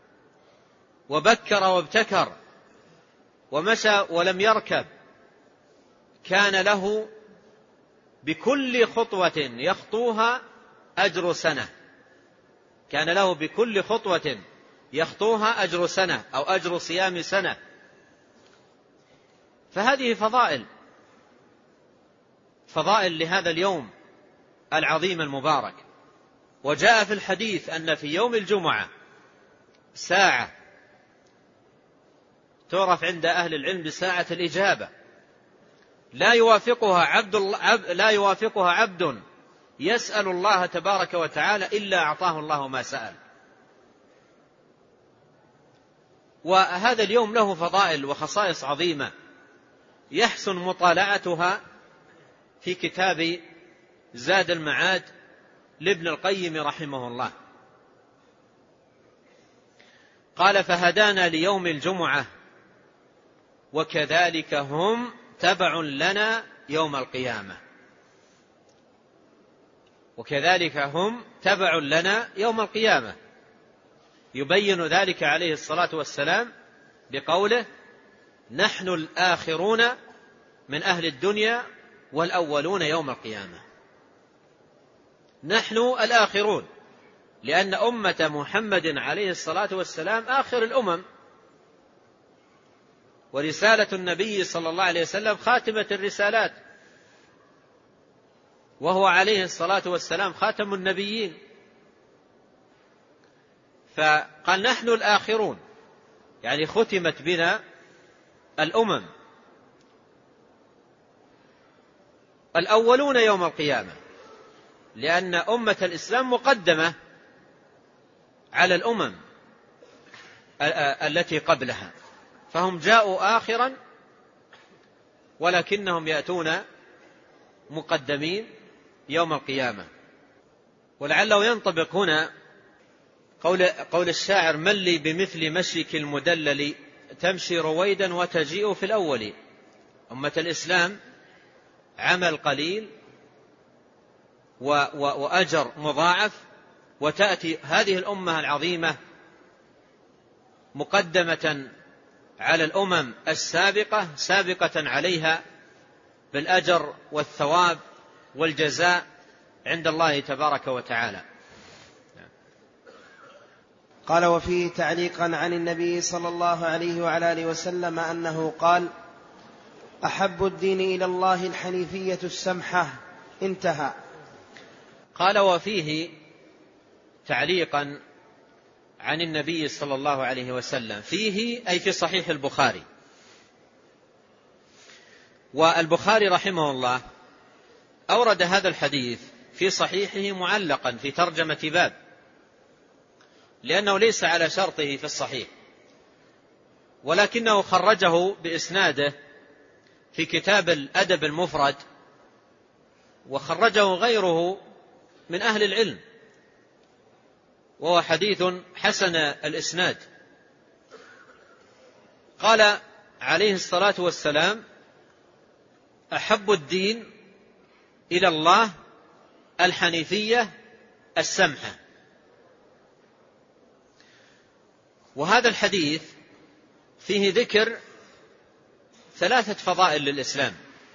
وبكر وابتكر ومشى ولم يركب كان له بكل خطوة يخطوها أجر سنة، كان له بكل خطوة يخطوها أجر سنة أو أجر صيام سنة. فهذه فضائل لهذا اليوم العظيم المبارك. وجاء في الحديث أن في يوم الجمعة ساعة تعرف عند أهل العلم بساعة الإجابة، لا يوافقها عبد يسأل الله تبارك وتعالى إلا أعطاه الله ما سأل. وهذا اليوم له فضائل وخصائص عظيمة يحسن مطالعتها في كتاب زاد المعاد لابن القيم رحمه الله. قال: فهدانا ليوم الجمعة وكذلك هم تبع لنا يوم القيامة. وكذلك هم تبع لنا يوم القيامة، يبين ذلك عليه الصلاة والسلام بقوله: نحن الآخرون من أهل الدنيا والأولون يوم القيامة. نحن الآخرون لأن أمة محمد عليه الصلاة والسلام آخر الأمم، ورسالة النبي صلى الله عليه وسلم خاتمة الرسالات، وهو عليه الصلاة والسلام خاتم النبيين. فقال: نحن الآخرون، يعني ختمت بنا الأمم. الأولون يوم القيامة لأن أمة الإسلام مقدمة على الأمم التي قبلها، فهم جاءوا آخرا ولكنهم يأتون مقدمين يوم القيامة. ولعله ينطبق هنا قول الشاعر: من لي بمثل مشيك المدلل تمشي رويدا وتجيء في الأول. أمة الإسلام عمل قليل وأجر مضاعف، وتأتي هذه الأمة العظيمة مقدمة على الأمم السابقة سابقة عليها بالأجر والثواب والجزاء عند الله تبارك وتعالى. قال: وفيه تعليقا عن النبي صلى الله عليه وعلى آله وسلم أنه قال: أحب الدين إلى الله الحنيفية السمحة. انتهى. قال: وفيه تعليقا عن النبي صلى الله عليه وسلم، فيه أي في صحيح البخاري. والبخاري رحمه الله أورد هذا الحديث في صحيحه معلقا في ترجمة باب، لأنه ليس على شرطه في الصحيح، ولكنه خرجه بإسناده في كتاب الأدب المفرد، وخرجه غيره من أهل العلم، وهو حديث حسن الإسناد. قال عليه الصلاة والسلام: أحب الدين إلى الله الحنيفية السمحة. وهذا الحديث فيه ذكر 3 فضائل للإسلام.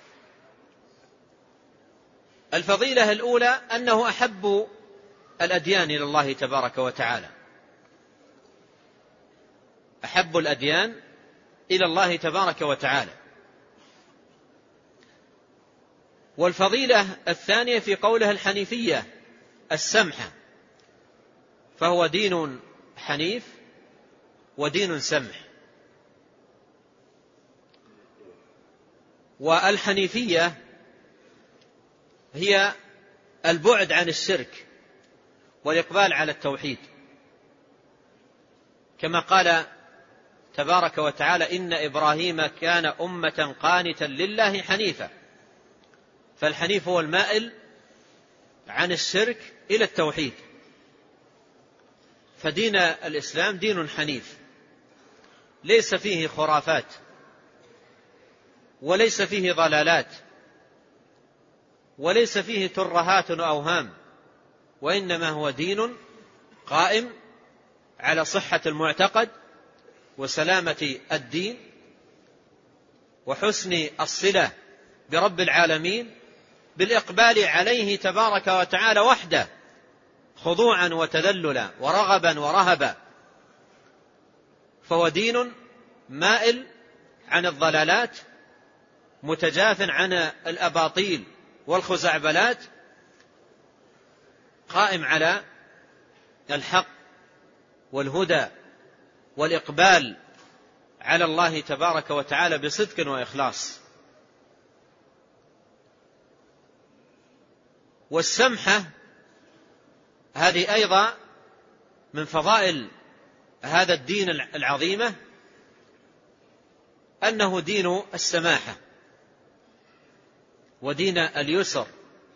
الفضيلة الأولى أنه أحب الأديان إلى الله تبارك وتعالى، أحب الأديان إلى الله تبارك وتعالى. والفضيلة الثانية في قوله الحنيفية السمحة، فهو دين حنيف ودين سمح. والحنيفية هي البعد عن الشرك والإقبال على التوحيد، كما قال تبارك وتعالى: إن إبراهيم كان أمة قانتا لله حنيفا. فالحنيف هو المائل عن الشرك إلى التوحيد. فدين الإسلام دين حنيف، ليس فيه خرافات وليس فيه ضلالات وليس فيه ترهات وأوهام، وإنما هو دين قائم على صحة المعتقد وسلامة الدين وحسن الصلة برب العالمين، بالإقبال عليه تبارك وتعالى وحده، خضوعا وتذللا ورغبا ورهبا. فهو دين مائل عن الضلالات، متجاف عن الأباطيل والخزعبلات، قائم على الحق والهدى والإقبال على الله تبارك وتعالى بصدق وإخلاص. والسمحة هذه أيضا من فضائل هذا الدين العظيمة، أنه دين السماحة ودين اليسر،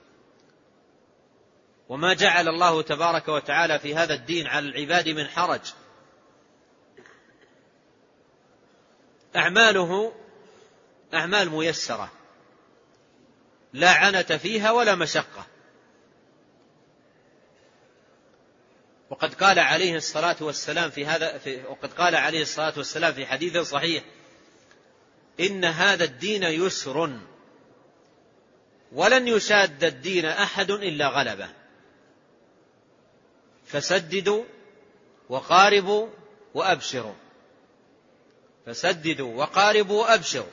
وما جعل الله تبارك وتعالى في هذا الدين على العباد من حرج. أعماله أعمال ميسرة لا عنة فيها ولا مشقة. وقد قال عليه الصلاة والسلام في حديث صحيح: إن هذا الدين يسر ولن يشاد الدين أحد إلا غلبه، فسددوا وقاربوا وأبشروا. فسددوا وقاربوا وأبشروا.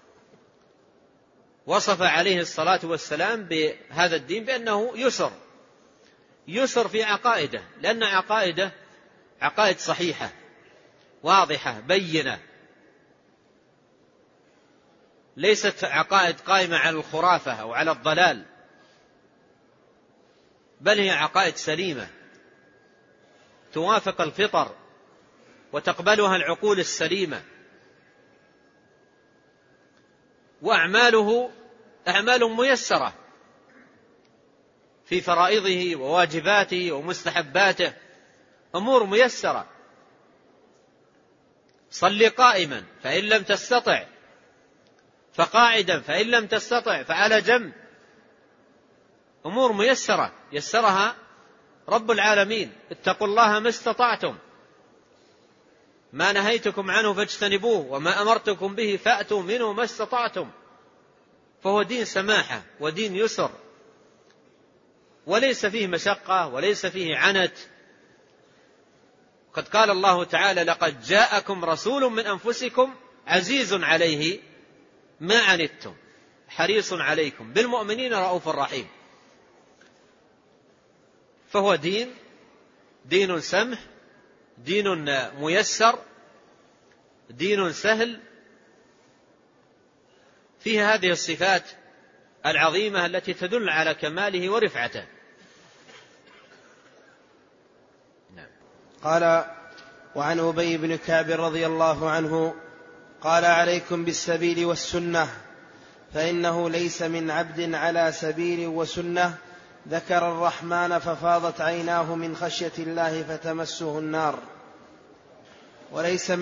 وصف عليه الصلاة والسلام بهذا الدين بأنه يسر، يسر في عقائده، لأن عقائده عقائد صحيحة واضحة بينة، ليست عقائد قائمة على الخرافة أو على الضلال، بل هي عقائد سليمة توافق الفطر وتقبلها العقول السليمة. وأعماله أعمال ميسرة في فرائضه وواجباته ومستحباته، أمور ميسرة. صل قائما فإن لم تستطع فقاعدا فإن لم تستطع فعلى جنب. أمور ميسرة يسرها رب العالمين. اتقوا الله ما استطعتم، ما نهيتكم عنه فاجتنبوه، وما أمرتكم به فأتوا منه ما استطعتم. فهو دين سماحة ودين يسر، وليس فيه مشقة وليس فيه عنت. قد قال الله تعالى: لقد جاءكم رسول من أنفسكم عزيز عليه ما عنتم حريص عليكم بالمؤمنين رؤوف رحيم. فهو دين سمح، دين ميسر، دين سهل، فيه هذه الصفات العظيمة التي تدل على كماله ورفعته. قال: وعن أبي بن كعب رضي الله عنه قال: عليكم بالسبيل والسنة، فإنه ليس من عبد على سبيل وسنة ذكر الرحمن ففاضت عيناه من خشية الله فتمسه النار. وليس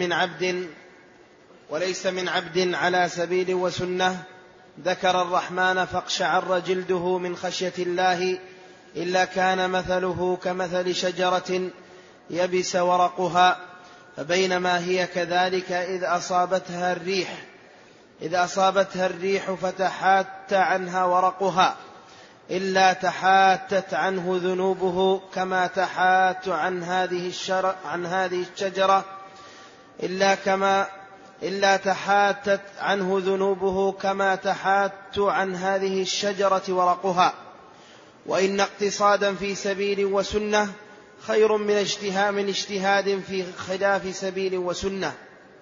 من عبد على سبيل وسنة ذكر الرحمن فاقشعر جلده من خشية الله إلا كان مثله كمثل شجرة يبس ورقها، فبينما هي كذلك إذ أصابتها الريح فتحات عنها ورقها إلا تحاتت عنه ذنوبه كما تحات عن هذه الشجرة إلا تحاتت عنه ذنوبه كما تحات عن هذه الشجرة ورقها. وإن اقتصادا في سبيل وسنة خير من اجتهاد في خلاف سبيل وسنة.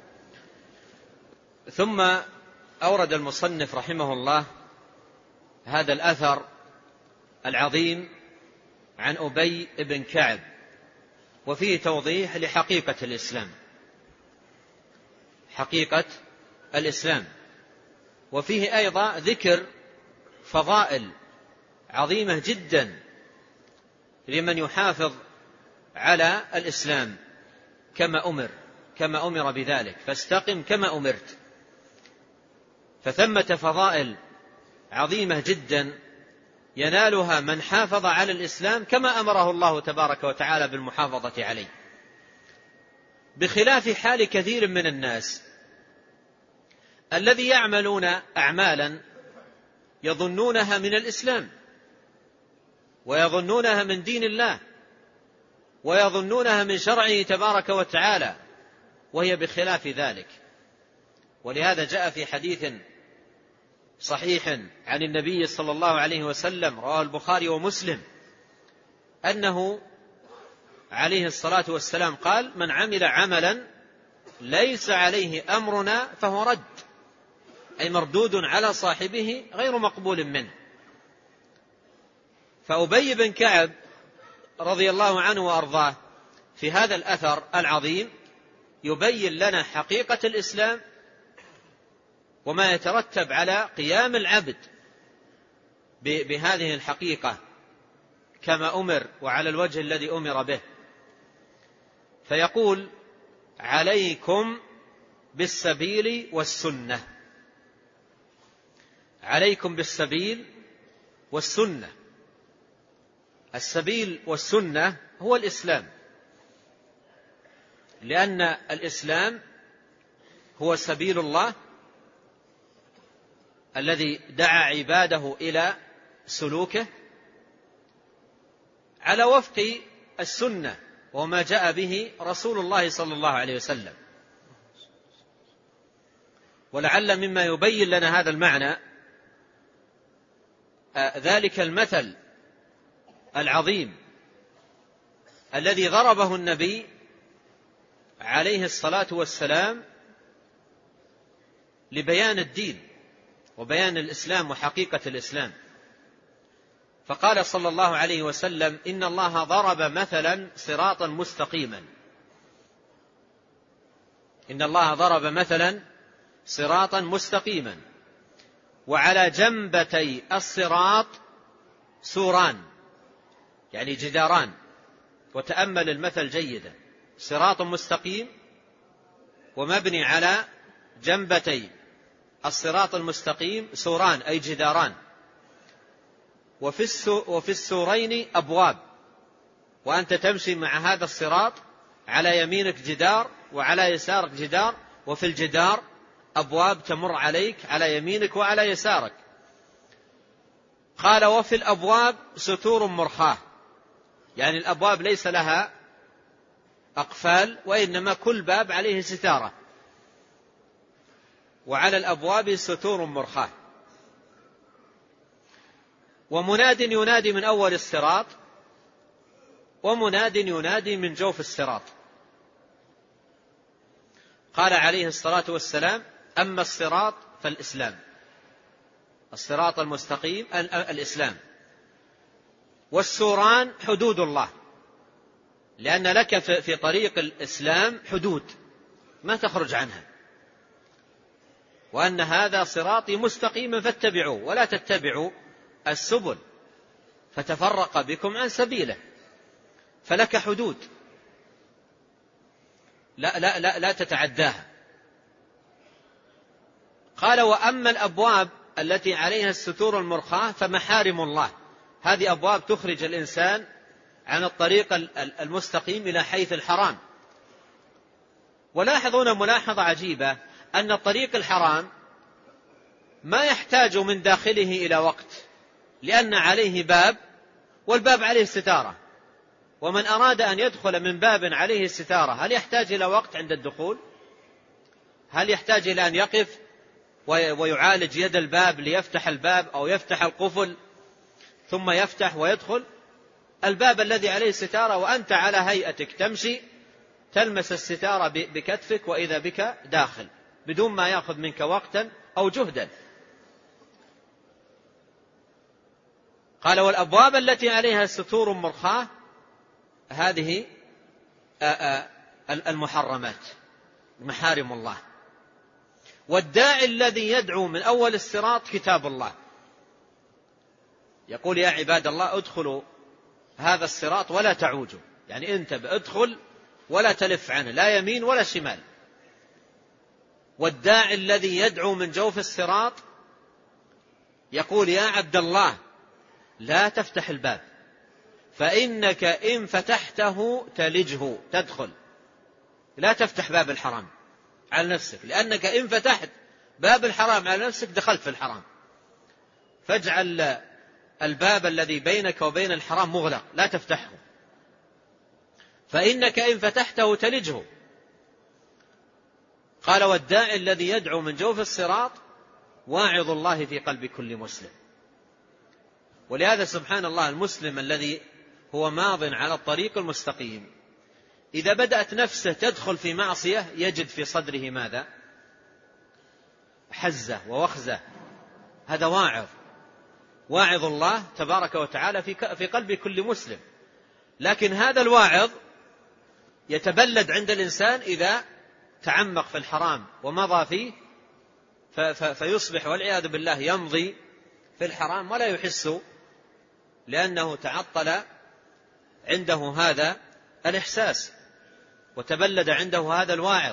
ثم أورد المصنف رحمه الله هذا الأثر العظيم عن أبي بن كعب، وفيه توضيح لحقيقة الإسلام، حقيقة الإسلام، وفيه أيضا ذكر فضائل عظيمة جدا لمن يحافظ على الإسلام كما أمر بذلك، فاستقم كما أمرت. فثمة فضائل عظيمة جدا ينالها من حافظ على الإسلام كما أمره الله تبارك وتعالى بالمحافظة عليه، بخلاف حال كثير من الناس الذي يعملون أعمالا يظنونها من الإسلام ويظنونها من دين الله ويظنونها من شرعه تبارك وتعالى، وهي بخلاف ذلك. ولهذا جاء في حديث صحيح عن النبي صلى الله عليه وسلم رواه البخاري ومسلم أنه عليه الصلاة والسلام قال: من عمل عملا ليس عليه أمرنا فهو رد، أي مردود على صاحبه غير مقبول منه. فأبي بن كعب رضي الله عنه وأرضاه في هذا الأثر العظيم يبين لنا حقيقة الإسلام وما يترتب على قيام العبد بهذه الحقيقة كما أمر وعلى الوجه الذي أمر به. فيقول: عليكم بالسبيل والسنة، عليكم بالسبيل والسنة. السبيل والسنة هو الإسلام، لأن الإسلام هو سبيل الله الذي دعا عباده إلى سلوكه على وفق السنة وما جاء به رسول الله صلى الله عليه وسلم. ولعل مما يبين لنا هذا المعنى ذلك المثل العظيم الذي ضربه النبي عليه الصلاة والسلام لبيان الدين وبيان الإسلام وحقيقة الإسلام. فقال صلى الله عليه وسلم: إن الله ضرب مثلا صراطا مستقيما، إن الله ضرب مثلا صراطا مستقيما وعلى جنبتي الصراط سوران، يعني جداران. وتأمل المثل جيدا: صراط مستقيم ومبني على جنبتي الصراط المستقيم سوران أي جداران، وفي السورين أبواب، وأنت تمشي مع هذا الصراط على يمينك جدار وعلى يسارك جدار، وفي الجدار أبواب تمر عليك على يمينك وعلى يسارك. قال: وفي الأبواب ستور مرخاة، يعني الأبواب ليس لها أقفال وإنما كل باب عليه ستارة. وعلى الأبواب ستور مرخاة. ومناد ينادي من أول الصراط، ومناد ينادي من جوف الصراط. قال عليه الصلاة والسلام: أما الصراط فالإسلام، الصراط المستقيم الإسلام، والسوران حدود الله، لأن لك في طريق الإسلام حدود ما تخرج عنها، وأن هذا صراطي مستقيما فاتبعوه ولا تتبعوا السبل فتفرق بكم عن سبيله، فلك حدود لا تتعداها. قال: وأما الأبواب التي عليها الستور المرخاة فمحارم الله، هذه أبواب تخرج الإنسان عن الطريق المستقيم إلى حيث الحرام. ولاحظون ملاحظة عجيبة، أن الطريق الحرام ما يحتاج من داخله إلى وقت، لأن عليه باب، والباب عليه ستارة، ومن أراد أن يدخل من باب عليه ستارة هل يحتاج إلى وقت عند الدخول؟ هل يحتاج إلى أن يقف ويعالج يد الباب ليفتح الباب أو يفتح القفل ثم يفتح ويدخل؟ الباب الذي عليه ستارة وأنت على هيئتك تمشي تلمس الستارة بكتفك وإذا بك داخل بدون ما يأخذ منك وقتا أو جهدا. قال: والأبواب التي عليها ستور مرخاة هذه المحرمات محارم الله. والداعي الذي يدعو من أول الصراط كتاب الله، يقول: يا عباد الله ادخلوا هذا الصراط ولا تعوجوا، يعني انتبه ادخل ولا تلف عنه لا يمين ولا شمال. والداعي الذي يدعو من جوف الصراط يقول: يا عبد الله لا تفتح الباب، فإنك إن فتحته تلجه تدخل، لا تفتح باب الحرام على نفسك، لأنك إن فتحت باب الحرام على نفسك دخلت في الحرام. فاجعل الباب الذي بينك وبين الحرام مغلق لا تفتحه، فإنك إن فتحته تلجه. قال: والداعي الذي يدعو من جوف الصراط واعظ الله في قلب كل مسلم. ولهذا سبحان الله المسلم الذي هو ماض على الطريق المستقيم إذا بدأت نفسه تدخل في معصية يجد في صدره ماذا؟ حزة ووخزة. هذا واعظ الله تبارك وتعالى في قلب كل مسلم. لكن هذا الواعظ يتبلد عند الإنسان إذا تعمق في الحرام ومضى فيه، فيصبح والعياذ بالله يمضي في الحرام ولا يحس، لأنه تعطل عنده هذا الإحساس وتبلد عنده هذا الواعظ.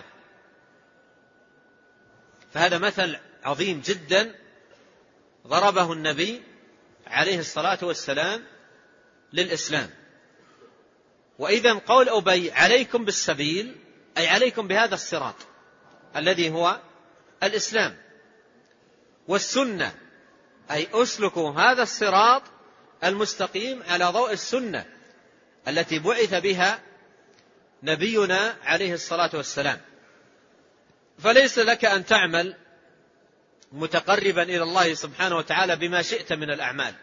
فهذا مثل عظيم جدا ضربه النبي عليه الصلاة والسلام للإسلام. وإذا قول أبي عليكم بالسبيل أي عليكم بهذا الصراط الذي هو الإسلام، والسنة أي أسلكوا هذا الصراط المستقيم على ضوء السنة التي بعث بها نبينا عليه الصلاة والسلام. فليس لك أن تعمل متقربا إلى الله سبحانه وتعالى بما شئت من الأعمال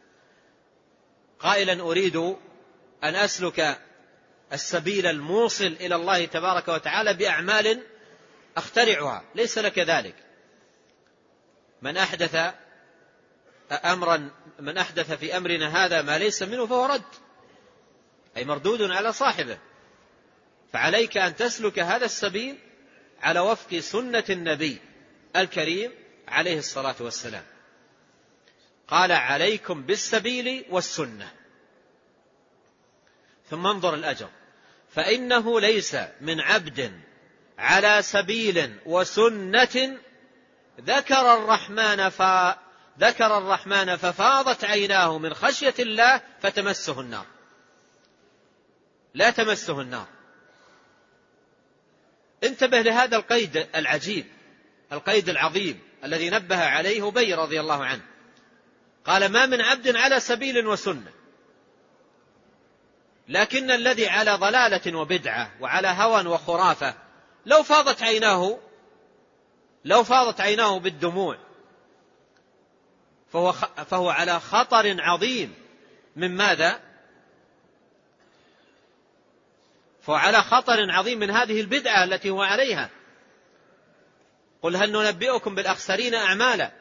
قائلا أريد أن أسلك السبيل الموصل إلى الله تبارك وتعالى بأعمال أخترعها، ليس لك ذلك. من أحدث في أمرنا هذا ما ليس منه فهو رد، أي مردود على صاحبه. فعليك أن تسلك هذا السبيل على وفق سنة النبي الكريم عليه الصلاة والسلام. قال: عليكم بالسبيل والسنة. ثم انظر الأجر: فإنه ليس من عبد على سبيل وسنة ذكر الرحمن ففاضت عيناه من خشية الله فتمسه النار، لا تمسه النار. انتبه لهذا القيد العجيب، القيد العظيم الذي نبه عليه أبي رضي الله عنه. قال: ما من عبد على سبيل وسنة، لكن الذي على ضلالة وبدعة وعلى هوى وخرافة لو فاضت عيناه لو فاضت عيناه بالدموع فهو على خطر عظيم من ماذا؟ فهو على خطر عظيم من هذه البدعة التي هو عليها. قل هل ننبئكم بالأخسرين أعمالا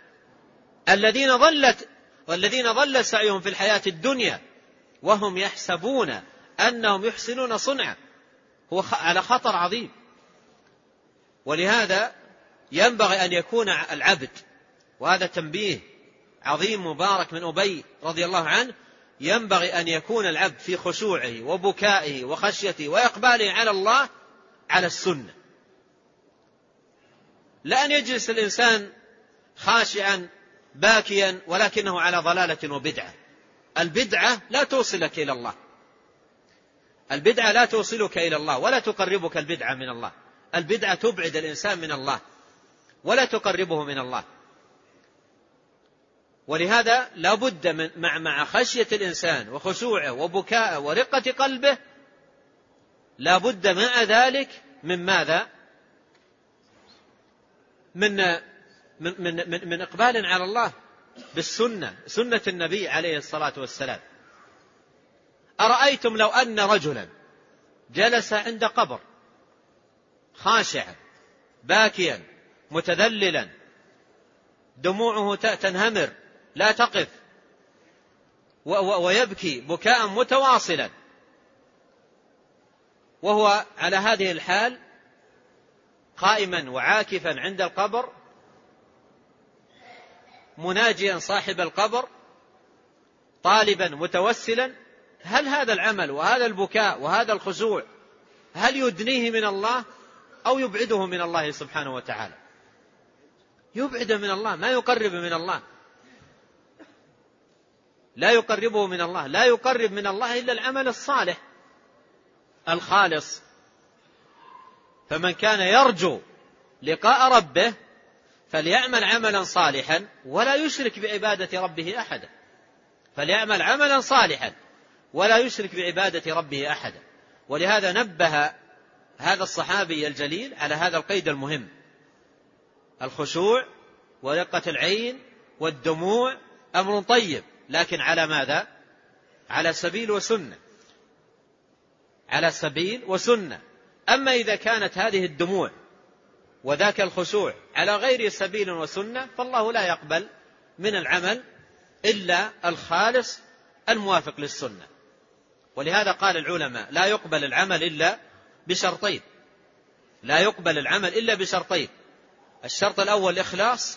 الذين ضل سعيهم في الحياة الدنيا وهم يحسبون أنهم يحسنون صنعا. هو على خطر عظيم. ولهذا ينبغي أن يكون العبد، وهذا تنبيه عظيم مبارك من أبي رضي الله عنه، ينبغي أن يكون العبد في خشوعه وبكائه وخشيته وإقباله على الله على السنة، لا أن يجلس الإنسان خاشعا باكيا ولكنه على ضلالة وبدعة. البدعة لا توصلك إلى الله، البدعة لا توصلك إلى الله ولا تقربك البدعة من الله. البدعة تبعد الإنسان من الله ولا تقربه من الله. ولهذا لا بد مع خشية الإنسان وخشوعه وبكائه ورقة قلبه، لا بد مع ذلك من ماذا؟ من إقبال على الله بالسنة، سنة النبي عليه الصلاة والسلام. أرأيتم لو أن رجلا جلس عند قبر خاشعا باكيا متذللا دموعه تنهمر لا تقف ويبكي بكاء متواصلا، وهو على هذه الحال قائما وعاكفا عند القبر مناجيا صاحب القبر طالبا متوسلا، هل هذا العمل وهذا البكاء وهذا الخشوع هل يدنيه من الله أو يبعده من الله سبحانه وتعالى؟ يبعده من الله، ما يقرب من الله، لا يقربه من الله. لا يقرب من الله إلا العمل الصالح الخالص. فمن كان يرجو لقاء ربه فليعمل عملا صالحا ولا يشرك بعبادة ربه أحدا، فليعمل عملا صالحا ولا يشرك بعبادة ربه أحدا. ولهذا نبه هذا الصحابي الجليل على هذا القيد المهم: الخشوع ورقة العين والدموع أمر طيب، لكن على ماذا؟ على سبيل وسنة، على سبيل وسنة. أما إذا كانت هذه الدموع وذاك الخشوع على غير سبيل وسنة فالله لا يقبل من العمل إلا الخالص الموافق للسنة. ولهذا قال العلماء: لا يقبل العمل إلا بشرطين، لا يقبل العمل إلا بشرطين: الشرط الأول الإخلاص،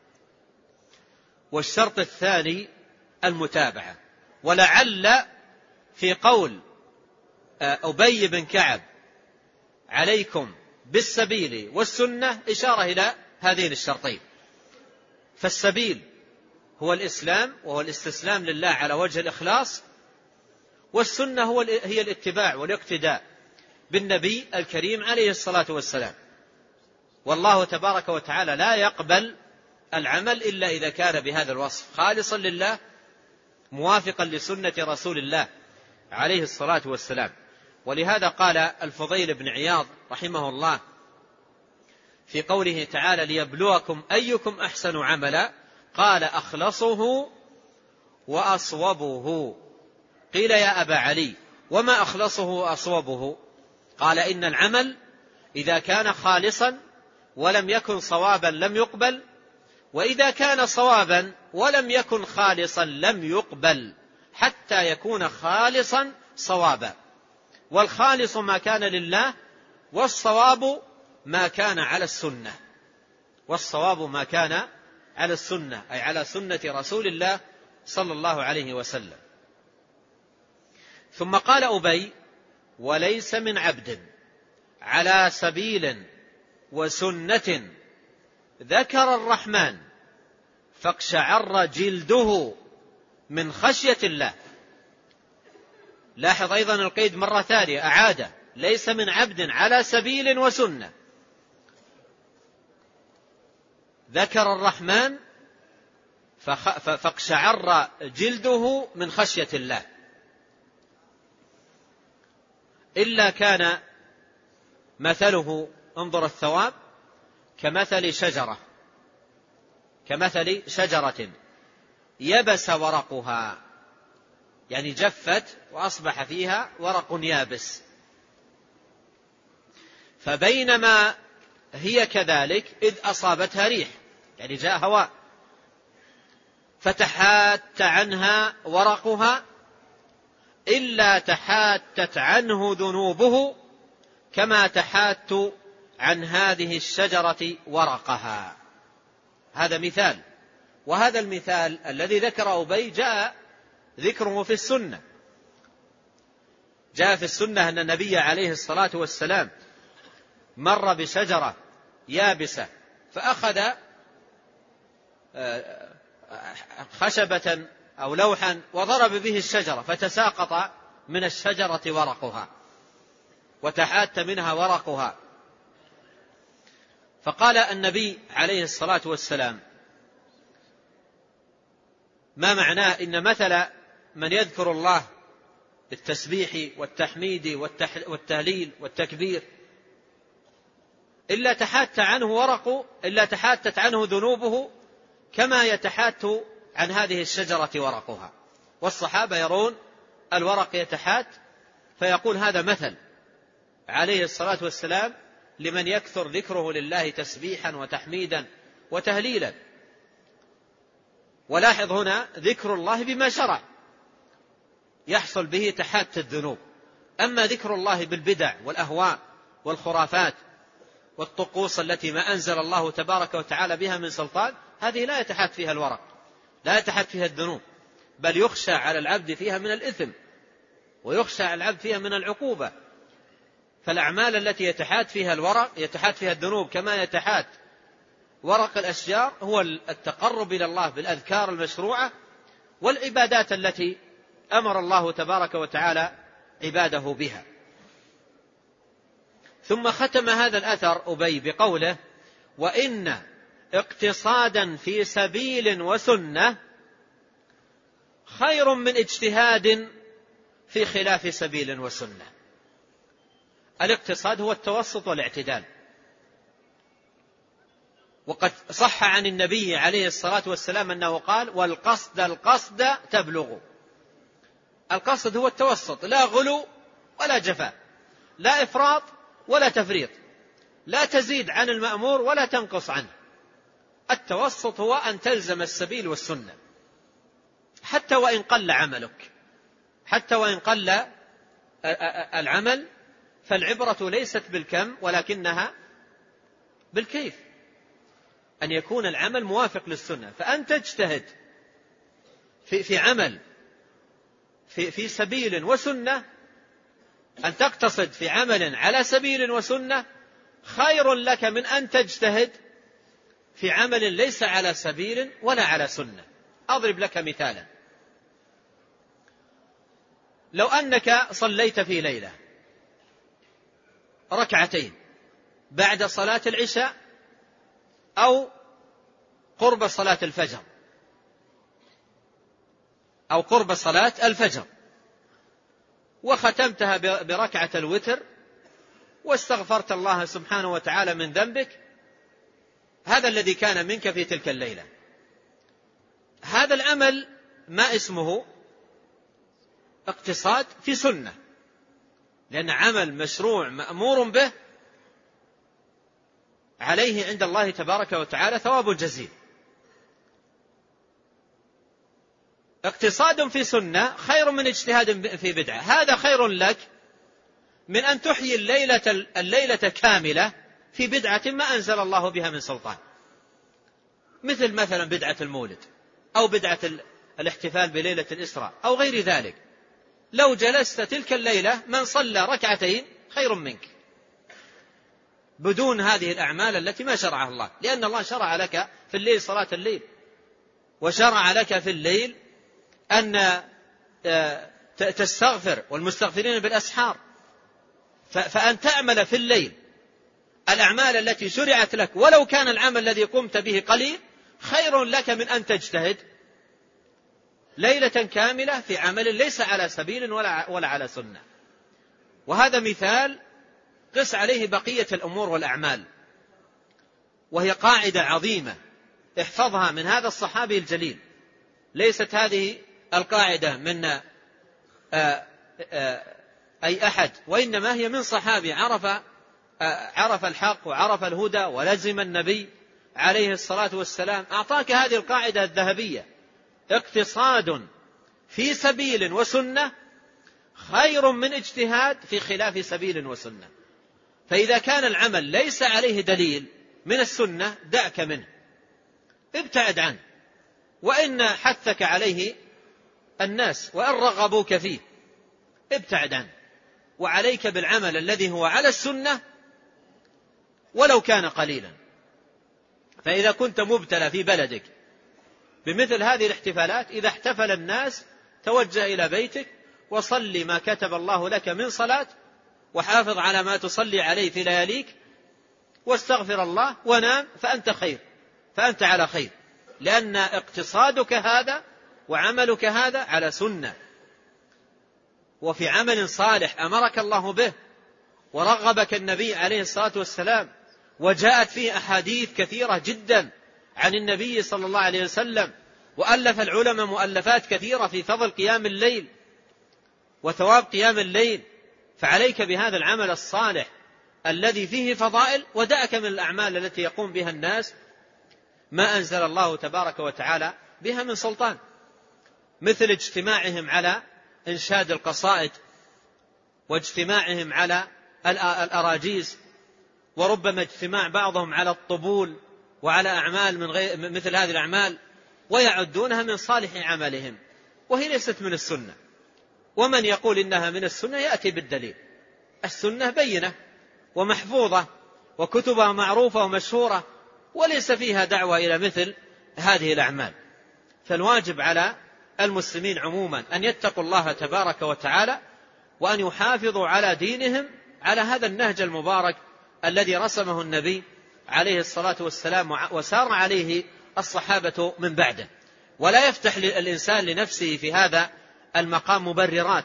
والشرط الثاني المتابعة. ولعل في قول أبي بن كعب عليكم بالسبيل والسنة إشارة إلى هذين الشرطين. فالسبيل هو الإسلام وهو الاستسلام لله على وجه الإخلاص، والسنة هي الاتباع والاقتداء بالنبي الكريم عليه الصلاة والسلام. والله تبارك وتعالى لا يقبل العمل إلا إذا كان بهذا الوصف خالصا لله موافقا لسنة رسول الله عليه الصلاة والسلام. ولهذا قال الفضيل بن عياض رحمه الله في قوله تعالى: ليبلوكم أيكم أحسن عملا، قال: أخلصه وأصوبه. قيل: يا أبا علي وما أخلصه وأصوبه؟ قال: إن العمل إذا كان خالصا ولم يكن صوابا لم يقبل، وإذا كان صوابا ولم يكن خالصا لم يقبل، حتى يكون خالصا صوابا. والخالص ما كان لله، والصواب ما كان على السنة، والصواب ما كان على السنة أي على سنة رسول الله صلى الله عليه وسلم. ثم قال أبي: وليس من عبد على سبيل وسنة ذكر الرحمن فاقشعر جلده من خشية الله. لاحظ أيضا القيد مرة ثانية أعاده: ليس من عبد على سبيل وسنة ذكر الرحمن فاقشعر جلده من خشية الله، إلا كان مثله، انظر الثواب، كمثل شجرة يبس ورقها، يعني جفت وأصبح فيها ورق يابس، فبينما هي كذلك إذ أصابتها ريح، يعني جاء هواء فتحات عنها ورقها إلا تحاتت عنه ذنوبه كما تحات عن هذه الشجرة ورقها. هذا مثال، وهذا المثال الذي ذكره أبي جاء ذكره في السنة. جاء في السنة أن النبي عليه الصلاة والسلام مر بشجرة يابسة فأخذ خشبة أو لوحا وضرب به الشجرة فتساقط من الشجرة ورقها وتحات منها ورقها. فقال النبي عليه الصلاة والسلام: ما معناه إن مثل من يذكر الله بالتسبيح والتحميد والتهليل والتكبير إلا تحاتت عنه ذنوبه كما يتحات عن هذه الشجرة ورقها. والصحابة يرون الورق يتحات، فيقول هذا مثل عليه الصلاة والسلام لمن يكثر ذكره لله تسبيحا وتحميدا وتهليلا. ولاحظ هنا ذكر الله بما شرع يحصل به تحات الذنوب، أما ذكر الله بالبدع والأهواء والخرافات والطقوس التي ما أنزل الله تبارك وتعالى بها من سلطان، هذه لا يتحات فيها الورق، لا يتحات فيها الذنوب، بل يخشى على العبد فيها من الإثم ويخشى على العبد فيها من العقوبة. فالأعمال التي يتحات فيها الورق يتحات فيها الذنوب كما يتحات ورق الأشجار هو التقرب إلى الله بالأذكار المشروعة والعبادات التي أمر الله تبارك وتعالى عباده بها. ثم ختم هذا الأثر أبي بقوله: وإن اقتصادا في سبيل وسنة خير من اجتهاد في خلاف سبيل وسنة. الاقتصاد هو التوسط والاعتدال، وقد صح عن النبي عليه الصلاة والسلام أنه قال: والقصد تبلغ. القصد هو التوسط، لا غلو ولا جفاء، لا إفراط ولا تفريط، لا تزيد عن المأمور ولا تنقص عنه. التوسط هو أن تلزم السبيل والسنة حتى وإن قل عملك، حتى وإن قل العمل، فالعبرة ليست بالكم ولكنها بالكيف، أن يكون العمل موافق للسنة. فأنت تجتهد في عمل في سبيل وسنة، أن تقتصد في عمل على سبيل وسنة خير لك من أن تجتهد في عمل ليس على سبيل ولا على سنة. أضرب لك مثالا: لو أنك صليت في ليلة ركعتين بعد صلاة العشاء أو قرب صلاة الفجر أو قرب صلاة الفجر، وختمتها بركعة الوتر واستغفرت الله سبحانه وتعالى من ذنبك، هذا الذي كان منك في تلك الليلة. هذا العمل ما اسمه اقتصاد في سنة، لأن عمل مشروع مأمور به عليه عند الله تبارك وتعالى ثواب جزيل. اقتصاد في سنة خير من اجتهاد في بدعة. هذا خير لك من أن تحيي الليلة كاملة في بدعة ما أنزل الله بها من سلطان، مثلا بدعة المولد أو بدعة الاحتفال بليلة الإسراء أو غير ذلك. لو جلست تلك الليلة من صلى ركعتين خير منك بدون هذه الأعمال التي ما شرعها الله، لأن الله شرع لك في الليل صلاة الليل، وشرع لك في الليل أن تستغفر والمستغفرين بالأسحار. فأن تعمل في الليل الأعمال التي شرعت لك ولو كان العمل الذي قمت به قليل خير لك من أن تجتهد ليلة كاملة في عمل ليس على سبيل ولا على سنة. وهذا مثال قس عليه بقية الأمور والأعمال. وهي قاعدة عظيمة احفظها من هذا الصحابي الجليل. ليست هذه القاعدة من أي أحد، وإنما هي من صحابي عرف الحق وعرف الهدى ولزم النبي عليه الصلاة والسلام. أعطاك هذه القاعدة الذهبية: اقتصاد في سبيل وسنة خير من اجتهاد في خلاف سبيل وسنة. فإذا كان العمل ليس عليه دليل من السنة دعك منه، ابتعد عنه، وإن حثك عليه الناس وإن رغبوك فيه ابتعد عنه، وعليك بالعمل الذي هو على السنة ولو كان قليلا. فإذا كنت مبتلى في بلدك بمثل هذه الاحتفالات، إذا احتفل الناس توجه إلى بيتك وصلي ما كتب الله لك من صلاة، وحافظ على ما تصلي عليه في لياليك، واستغفر الله ونام، فأنت على خير، لأن اقتصادك هذا وعملك هذا على سنة وفي عمل صالح أمرك الله به ورغبك النبي عليه الصلاة والسلام، وجاءت فيه أحاديث كثيرة جدا عن النبي صلى الله عليه وسلم، وألف العلماء مؤلفات كثيرة في فضل قيام الليل وثواب قيام الليل. فعليك بهذا العمل الصالح الذي فيه فضائل، ودعك من الأعمال التي يقوم بها الناس ما أنزل الله تبارك وتعالى بها من سلطان، مثل اجتماعهم على إنشاد القصائد، واجتماعهم على الأراجيز، وربما اجتماع بعضهم على الطبول وعلى أعمال من مثل هذه الأعمال، ويعدونها من صالح عملهم، وهي ليست من السنة. ومن يقول إنها من السنة يأتي بالدليل. السنة بينة ومحفوظة وكتبها معروفة ومشهورة، وليس فيها دعوة إلى مثل هذه الأعمال. فالواجب على المسلمين عموما أن يتقوا الله تبارك وتعالى، وأن يحافظوا على دينهم على هذا النهج المبارك الذي رسمه النبي عليه الصلاة والسلام وسار عليه الصحابة من بعده. ولا يفتح الإنسان لنفسه في هذا المقام مبررات،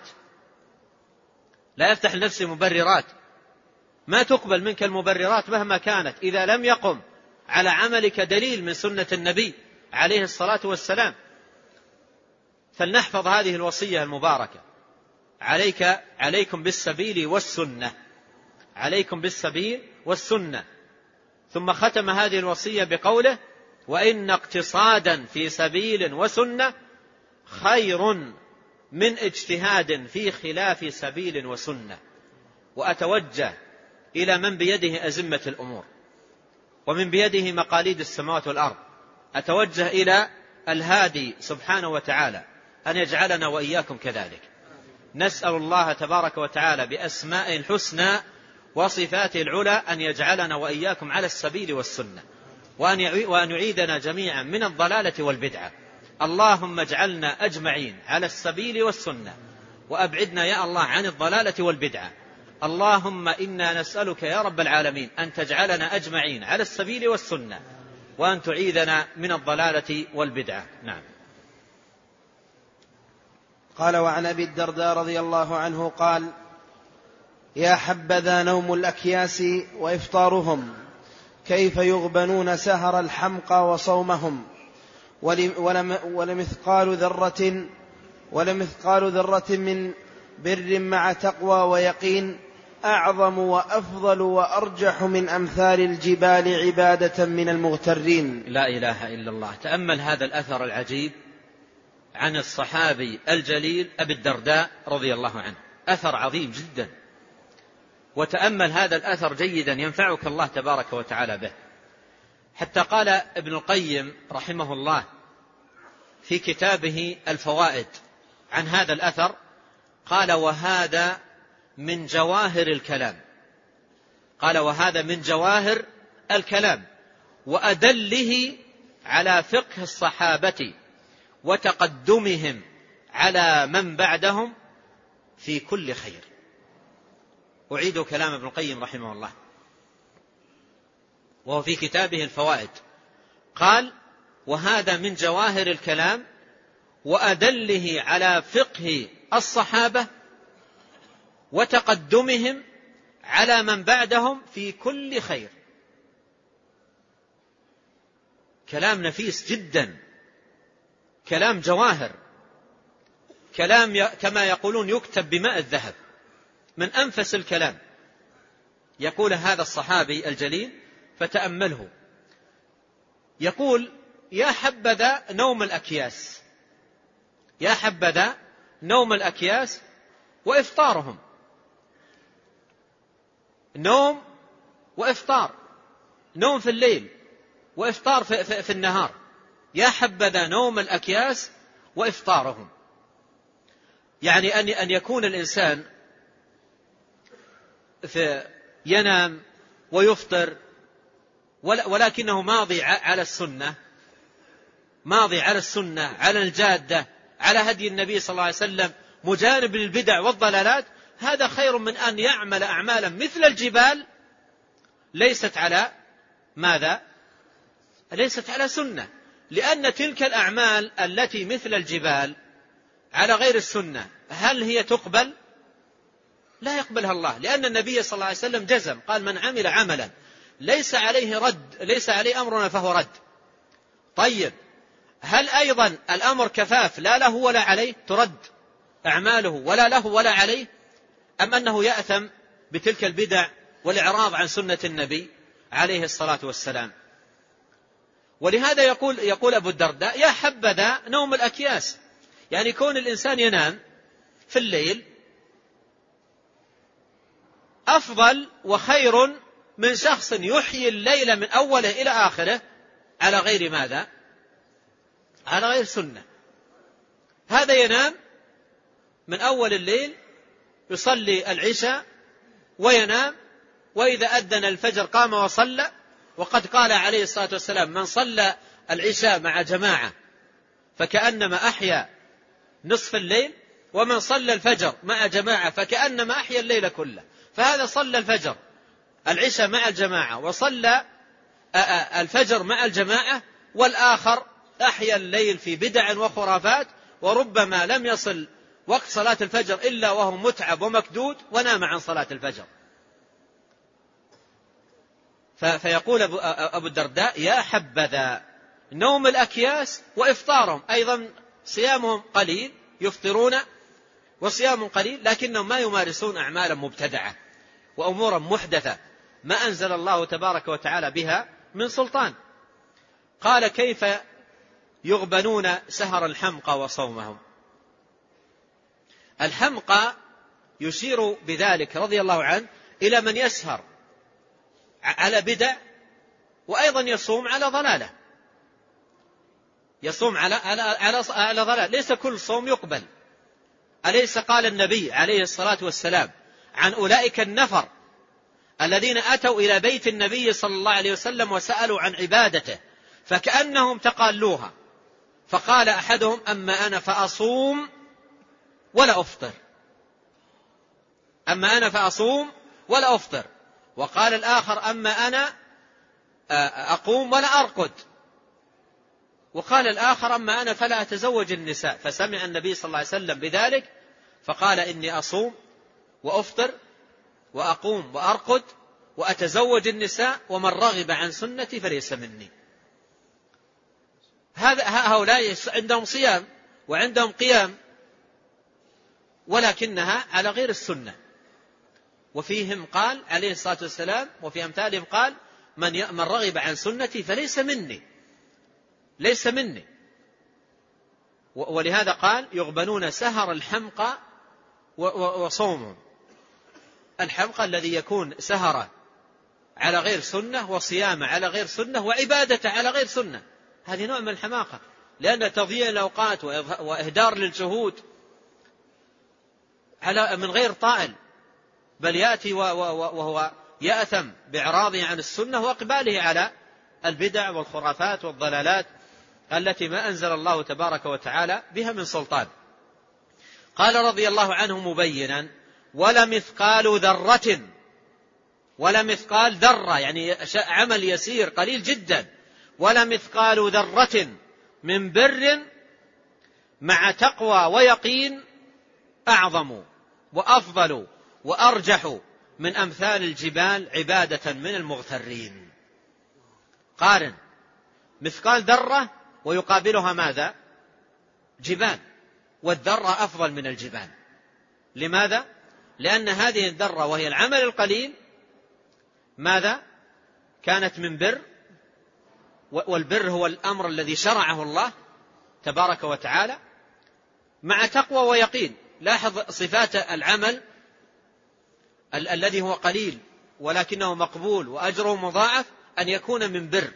لا يفتح لنفسه مبررات، ما تقبل منك المبررات مهما كانت إذا لم يقم على عملك دليل من سنة النبي عليه الصلاة والسلام. فلنحفظ هذه الوصية المباركة: عليكم بالسبيل والسنة، عليكم بالسبيل والسنة. ثم ختم هذه الوصية بقوله: وإن اقتصادا في سبيل وسنة خير من اجتهاد في خلاف سبيل وسنة. وأتوجه إلى من بيده أزمة الأمور ومن بيده مقاليد السماوات والأرض، أتوجه إلى الهادي سبحانه وتعالى أن يجعلنا وإياكم كذلك. نسأل الله تبارك وتعالى بأسمائه الحسنى وصفاته العلى أن يجعلنا وإياكم على السبيل والسنة، وأن يعيدنا جميعا من الضلالة والبدعة. اللهم اجعلنا أجمعين على السبيل والسنة، وأبعدنا يا الله عن الضلالة والبدعة. اللهم إنا نسألك يا رب العالمين أن تجعلنا أجمعين على السبيل والسنة، وأن تعيذنا من الضلالة والبدعة. نعم. قال: وعن أبي الدرداء رضي الله عنه قال: يا حبذا نوم الأكياس وإفطارهم، كيف يغبنون سهر الحمقى وصومهم، ولمثقال ذرة من بر مع تقوى ويقين أعظم وأفضل وأرجح من أمثال الجبال عبادة من المغترين. لا إله إلا الله. تأمل هذا الأثر العجيب عن الصحابي الجليل أبي الدرداء رضي الله عنه، أثر عظيم جدا. وتأمل هذا الأثر جيدا ينفعك الله تبارك وتعالى به. حتى قال ابن القيم رحمه الله في كتابه الفوائد عن هذا الأثر، قال: وهذا من جواهر الكلام، قال: وهذا من جواهر الكلام وأدله على فقه الصحابة وتقدمهم على من بعدهم في كل خير. أعيد كلام ابن القيم رحمه الله وهو في كتابه الفوائد، قال: وهذا من جواهر الكلام وأدله على فقه الصحابة وتقدمهم على من بعدهم في كل خير. كلام نفيس جدا، كلام جواهر، كلام كما يقولون يكتب بماء الذهب، من أنفس الكلام. يقول هذا الصحابي الجليل فتأمله، يقول: يا حبذا نوم الأكياس، يا حبذا نوم الأكياس وإفطارهم، نوم وإفطار، نوم في الليل وإفطار في النهار، يا حبذا نوم الأكياس وإفطارهم. يعني أن يكون الإنسان ينام ويفطر ولكنه ماضي على السنة، ماضي على السنة، على الجادة، على هدي النبي صلى الله عليه وسلم، مجانب للبدع والضلالات، هذا خير من أن يعمل أعمالا مثل الجبال ليست على ماذا؟ ليست على سنة. لأن تلك الأعمال التي مثل الجبال على غير السنة هل هي تقبل؟ لا يقبلها الله، لأن النبي صلى الله عليه وسلم جزم، قال: من عمل عملا ليس عليه رد، ليس عليه أمرنا فهو رد. طيب، هل أيضا الأمر كفاف لا له ولا عليه، ترد أعماله ولا له ولا عليه، أم أنه يأثم بتلك البدع والإعراض عن سنة النبي عليه الصلاة والسلام؟ ولهذا يقول أبو الدرداء: يا حبذا نوم الأكياس، يعني كون الإنسان ينام في الليل أفضل وخير من شخص يحيي الليل من أوله إلى آخره على غير ماذا؟ على غير سنة. هذا ينام من أول الليل يصلي العشاء وينام، وإذا أذن الفجر قام وصلى، وقد قال عليه الصلاة والسلام: من صلى العشاء مع جماعة فكأنما أحيا نصف الليل، ومن صلى الفجر مع جماعة فكأنما أحيا الليل كله. فهذا صلى الفجر العشاء مع الجماعة وصلى الفجر مع الجماعة، والآخر أحيا الليل في بدع وخرافات، وربما لم يصل وقت صلاة الفجر إلا وهو متعب ومكدود ونام عن صلاة الفجر. فيقول أبو الدرداء: يا حبذا نوم الأكياس وإفطارهم، أيضا صيامهم قليل، يفطرون وصيام قليل، لكنهم ما يمارسون أعمالا مبتدعة وأمورا محدثة ما أنزل الله تبارك وتعالى بها من سلطان. قال: كيف يغبنون سهر الحمقى وصومهم. الحمقى يشير بذلك رضي الله عنه إلى من يسهر على بدع وأيضا يصوم على ضلالة، يصوم على ضلال، ليس كل صوم يقبل. أليس قال النبي عليه الصلاة والسلام عن أولئك النفر الذين أتوا إلى بيت النبي صلى الله عليه وسلم وسألوا عن عبادته فكأنهم تقالوها، فقال أحدهم: أما أنا فأصوم ولا أفطر، أما أنا فأصوم ولا أفطر. وقال الآخر: أما أنا أقوم ولا أرقد. وقال الآخر: أما أنا فلا أتزوج النساء. فسمع النبي صلى الله عليه وسلم بذلك فقال: إني أصوم وأفطر وأقوم وأرقد وأتزوج النساء، ومن رغب عن سنتي فليس مني. هؤلاء عندهم صيام وعندهم قيام، ولكنها على غير السنة. وفيهم قال عليه الصلاة والسلام، وفي أمثالهم قال: من رغب عن سنتي فليس مني، ليس مني. ولهذا قال: يغبنون سهر الحمقى وصومهم. الحمقى الذي يكون سهرة على غير سنة، وصيامة على غير سنة، وعبادة على غير سنة، هذه نوع من الحماقة، لأن تضييع الأوقات وإهدار للجهود من غير طائل، بل يأتي وهو يأثم بإعراضه عن السنة وإقباله على البدع والخرافات والضلالات التي ما أنزل الله تبارك وتعالى بها من سلطان. قال رضي الله عنه مبينا: ولا مثقال ذرة، ولا مثقال ذرة يعني عمل يسير قليل جدا، ولا مثقال ذرة من بر مع تقوى ويقين أعظم وأفضل وأرجح من أمثال الجبال عبادة من المغترين. قارن مثقال ذرة ويقابلها ماذا؟ جبال، والذرة أفضل من الجبال. لماذا؟ لأن هذه الذرة وهي العمل القليل ماذا؟ كانت من بر، والبر هو الأمر الذي شرعه الله تبارك وتعالى مع تقوى ويقين. لاحظ صفات العمل الذي هو قليل ولكنه مقبول وأجره مضاعف، أن يكون من بر،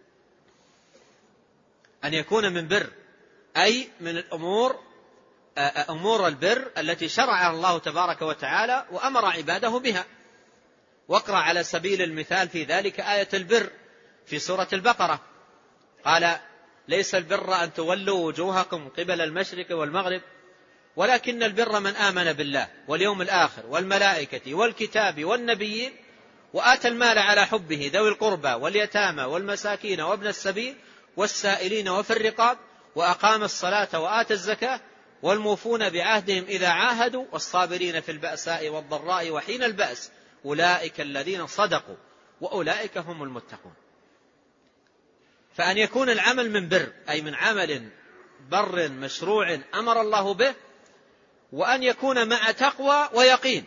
أن يكون من بر، أي من الأمور أمور البر التي شرعها الله تبارك وتعالى وأمر عباده بها. واقرأ على سبيل المثال في ذلك آية البر في سورة البقرة، قال ليس البر أن تولوا وجوهكم قبل المشرق والمغرب ولكن البر من آمن بالله واليوم الآخر والملائكة والكتاب والنبيين وآتى المال على حبه ذوي القربى واليتامى والمساكين وابن السبيل والسائلين وفي الرقاب وأقام الصلاة وآتى الزكاة والموفون بعهدهم إذا عاهدوا والصابرين في البأساء والضراء وحين البأس أولئك الذين صدقوا وأولئك هم المتقون. فأن يكون العمل من بر، أي من عمل بر مشروع أمر الله به، وأن يكون مع تقوى ويقين.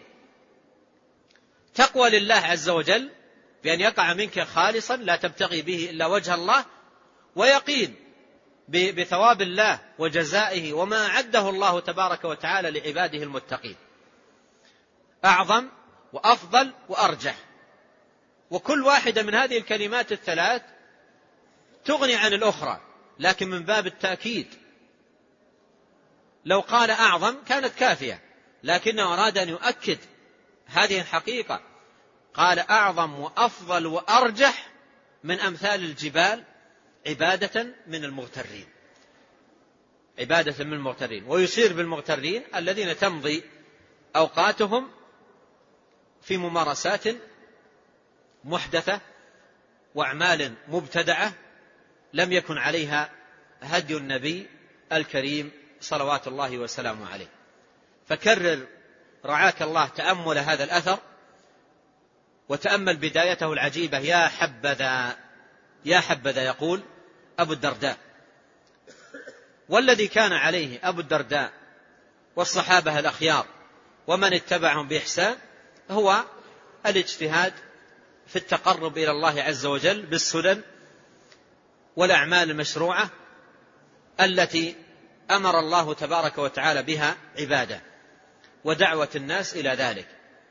تقوى لله عز وجل بأن يقع منك خالصا لا تبتغي به إلا وجه الله، ويقين بثواب الله وجزائه وما أعده الله تبارك وتعالى لعباده المتقين. أعظم وأفضل وأرجح، وكل واحدة من هذه الكلمات الثلاث تغني عن الأخرى، لكن من باب التأكيد. لو قال أعظم كانت كافية، لكنه أراد أن يؤكد هذه الحقيقة، قال أعظم وأفضل وأرجح من أمثال الجبال عبادة من المغترين، عبادة من المغترين. ويشير بالمغترين الذين تمضي أوقاتهم في ممارسات محدثة وأعمال مبتدعة لم يكن عليها هدي النبي الكريم صلوات الله وسلامه عليه. فكرر رعاك الله تأمل هذا الأثر، وتأمل بدايته العجيبة. يا حبذا يا حبذا يقول أبو الدرداء، والذي كان عليه أبو الدرداء والصحابة الأخيار ومن اتبعهم بإحسان هو الاجتهاد في التقرب إلى الله عز وجل بالسنن والأعمال المشروعة التي أمر الله تبارك وتعالى بها عباده، ودعوة الناس إلى ذلك.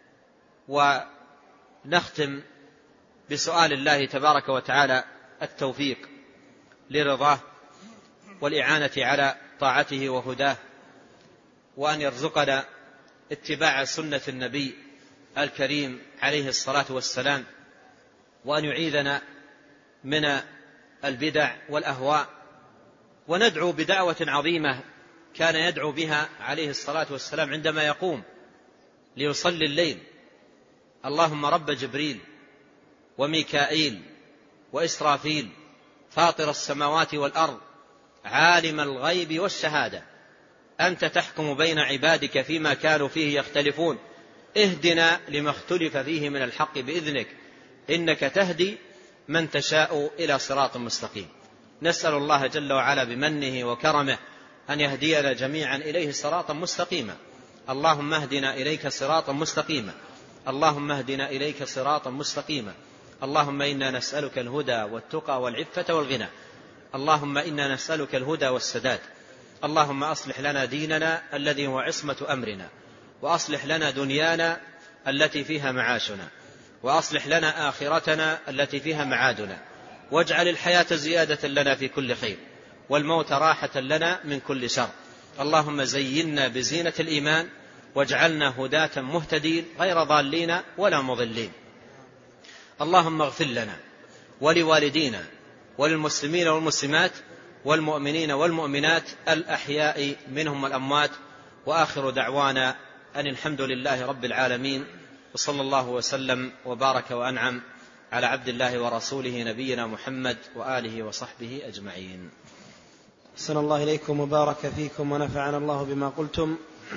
ونختم بسؤال الله تبارك وتعالى التوفيق لرضاه والإعانة على طاعته وهداه، وأن يرزقنا اتباع سنة النبي الكريم عليه الصلاة والسلام، وأن يعيذنا من البدع والأهواء. وندعو بدعوة عظيمة كان يدعو بها عليه الصلاة والسلام عندما يقوم ليصلي الليل: اللهم رب جبريل وميكائيل وإسرافيل فاطر السماوات والأرض عالم الغيب والشهادة أنت تحكم بين عبادك فيما كانوا فيه يختلفون اهدنا لما اختلف فيه من الحق بإذنك إنك تهدي من تشاء إلى صراط مستقيم. نسأل الله جل وعلا بمنه وكرمه أن يهدينا جميعا إليه صراطا مستقيما. اللهم اهدنا إليك صراطا مستقيما، اللهم اهدنا إليك صراطا مستقيما. اللهم إنا نسألك الهدى والتقى والعفة والغنى. اللهم إنا نسألك الهدى والسداد. اللهم أصلح لنا ديننا الذي هو عصمة أمرنا، وأصلح لنا دنيانا التي فيها معاشنا، وأصلح لنا آخرتنا التي فيها معادنا، واجعل الحياة زيادة لنا في كل خير، والموت راحة لنا من كل شر. اللهم زينا بزينة الإيمان، واجعلنا هداة مهتدين غير ضالين ولا مضلين. اللهم اغفر لنا ولوالدينا وللمسلمين والمسلمات والمؤمنين والمؤمنات الأحياء منهم والأموات. وآخر دعوانا أن الحمد لله رب العالمين، وصلى الله وسلم وبارك وأنعم على عبد الله ورسوله نبينا محمد وآله وصحبه أجمعين. أحسن الله إليكم وبارك فيكم ونفعنا الله بما قلتم،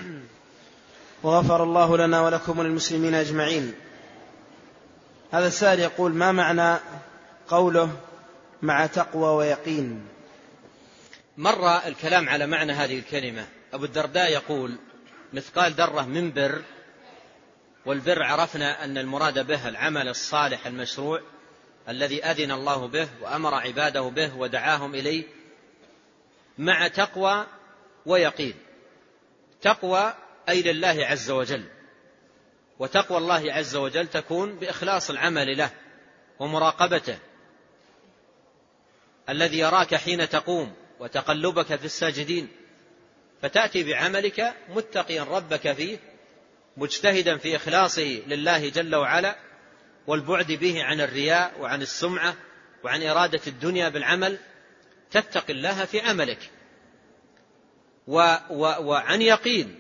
وغفر الله لنا ولكم وللمسلمين أجمعين. هذا السائل يقول: ما معنى قوله مع تقوى ويقين. مر الكلام على معنى هذه الكلمة. أبو الدرداء يقول: مثقال ذرة من بر، والبر عرفنا أن المراد به العمل الصالح المشروع الذي أذن الله به وأمر عباده به ودعاهم إليه، مع تقوى ويقين. تقوى أي لله عز وجل، وتقوى الله عز وجل تكون بإخلاص العمل له ومراقبته، الذي يراك حين تقوم وتقلبك في الساجدين، فتأتي بعملك متقيا ربك فيه، مجتهدا في إخلاصه لله جل وعلا، والبعد به عن الرياء وعن السمعة وعن إرادة الدنيا بالعمل، تتقي الله في عملك. وعن يقين،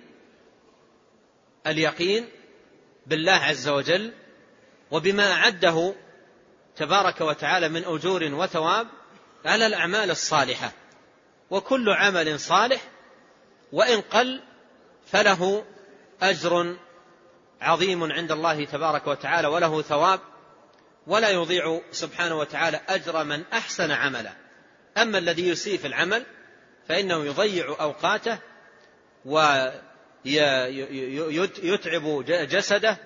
اليقين بالله عز وجل وبما أعده تبارك وتعالى من أجور وثواب على الأعمال الصالحة. وكل عمل صالح وإن قل فله أجر عظيم عند الله تبارك وتعالى وله ثواب، ولا يضيع سبحانه وتعالى أجر من أحسن عملا. أما الذي يسيء في العمل فإنه يضيع أوقاته ويتعب جسده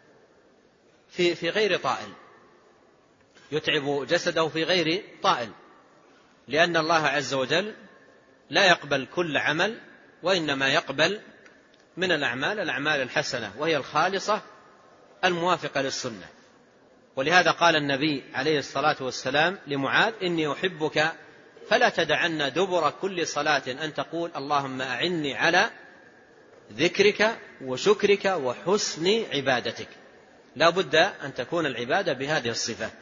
في غير طائل، يتعب جسده في غير طائل، لأن الله عز وجل لا يقبل كل عمل، وإنما يقبل من الأعمال الحسنة، وهي الخالصة الموافقة للسنة. ولهذا قال النبي عليه الصلاة والسلام لمعاذ: إني أحبك فلا تدعن دبر كل صلاة أن تقول اللهم أعني على ذكرك وشكرك وحسن عبادتك. لا بد أن تكون العبادة بهذه الصفة.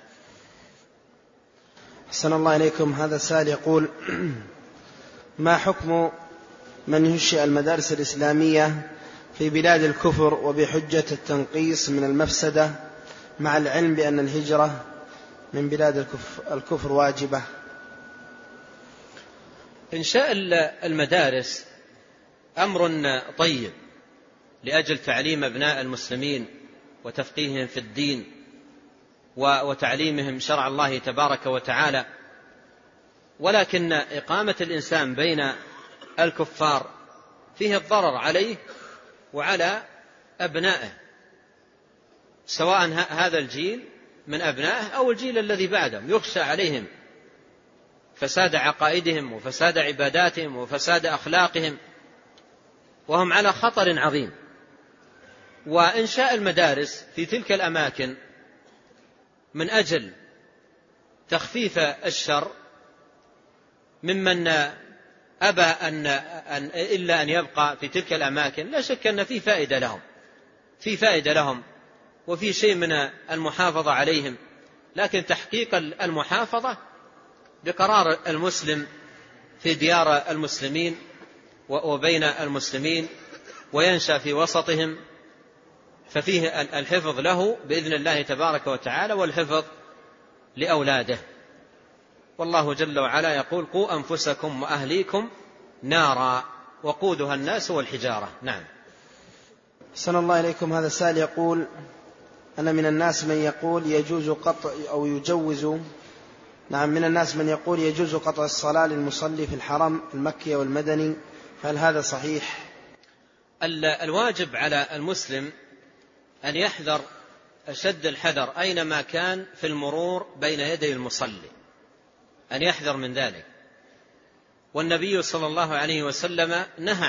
أحسن الله إليكم. هذا السائل يقول: ما حكم من ينشئ المدارس الإسلامية في بلاد الكفر وبحجة التنقيص من المفسدة، مع العلم بأن الهجرة من بلاد الكفر واجبة؟ إنشاء المدارس أمر طيب لأجل تعليم أبناء المسلمين وتفقيههم في الدين وتعليمهم شرع الله تبارك وتعالى، ولكن إقامة الإنسان بين الكفار فيه الضرر عليه وعلى أبنائه، سواء هذا الجيل من أبنائه أو الجيل الذي بعدهم، يخشى عليهم فساد عقائدهم وفساد عباداتهم وفساد أخلاقهم، وهم على خطر عظيم. وإنشاء المدارس في تلك الأماكن من أجل تخفيف الشر ممن أبى إلا أن يبقى في تلك الأماكن، لا شك أن في فائدة لهم وفي شيء من المحافظة عليهم، لكن تحقيق المحافظة بقرار المسلم في ديار المسلمين وبين المسلمين وينشأ في وسطهم، ففيه الحفظ له بإذن الله تبارك وتعالى والحفظ لأولاده. والله جل وعلا يقول: قوا أنفسكم وأهليكم نارا وقودها الناس والحجارة. نعم. أحسن الله إليكم. هذا السائل يقول: أنا من الناس من يقول يجوز قطع أو يجوز من الناس من يقول يجوز قطع الصلاة للمصلي في الحرم المكي والمدني، هل هذا صحيح؟ الواجب على المسلم أن يحذر أشد الحذر أينما كان في المرور بين يدي المصلي، أن يحذر من ذلك. والنبي صلى الله عليه وسلم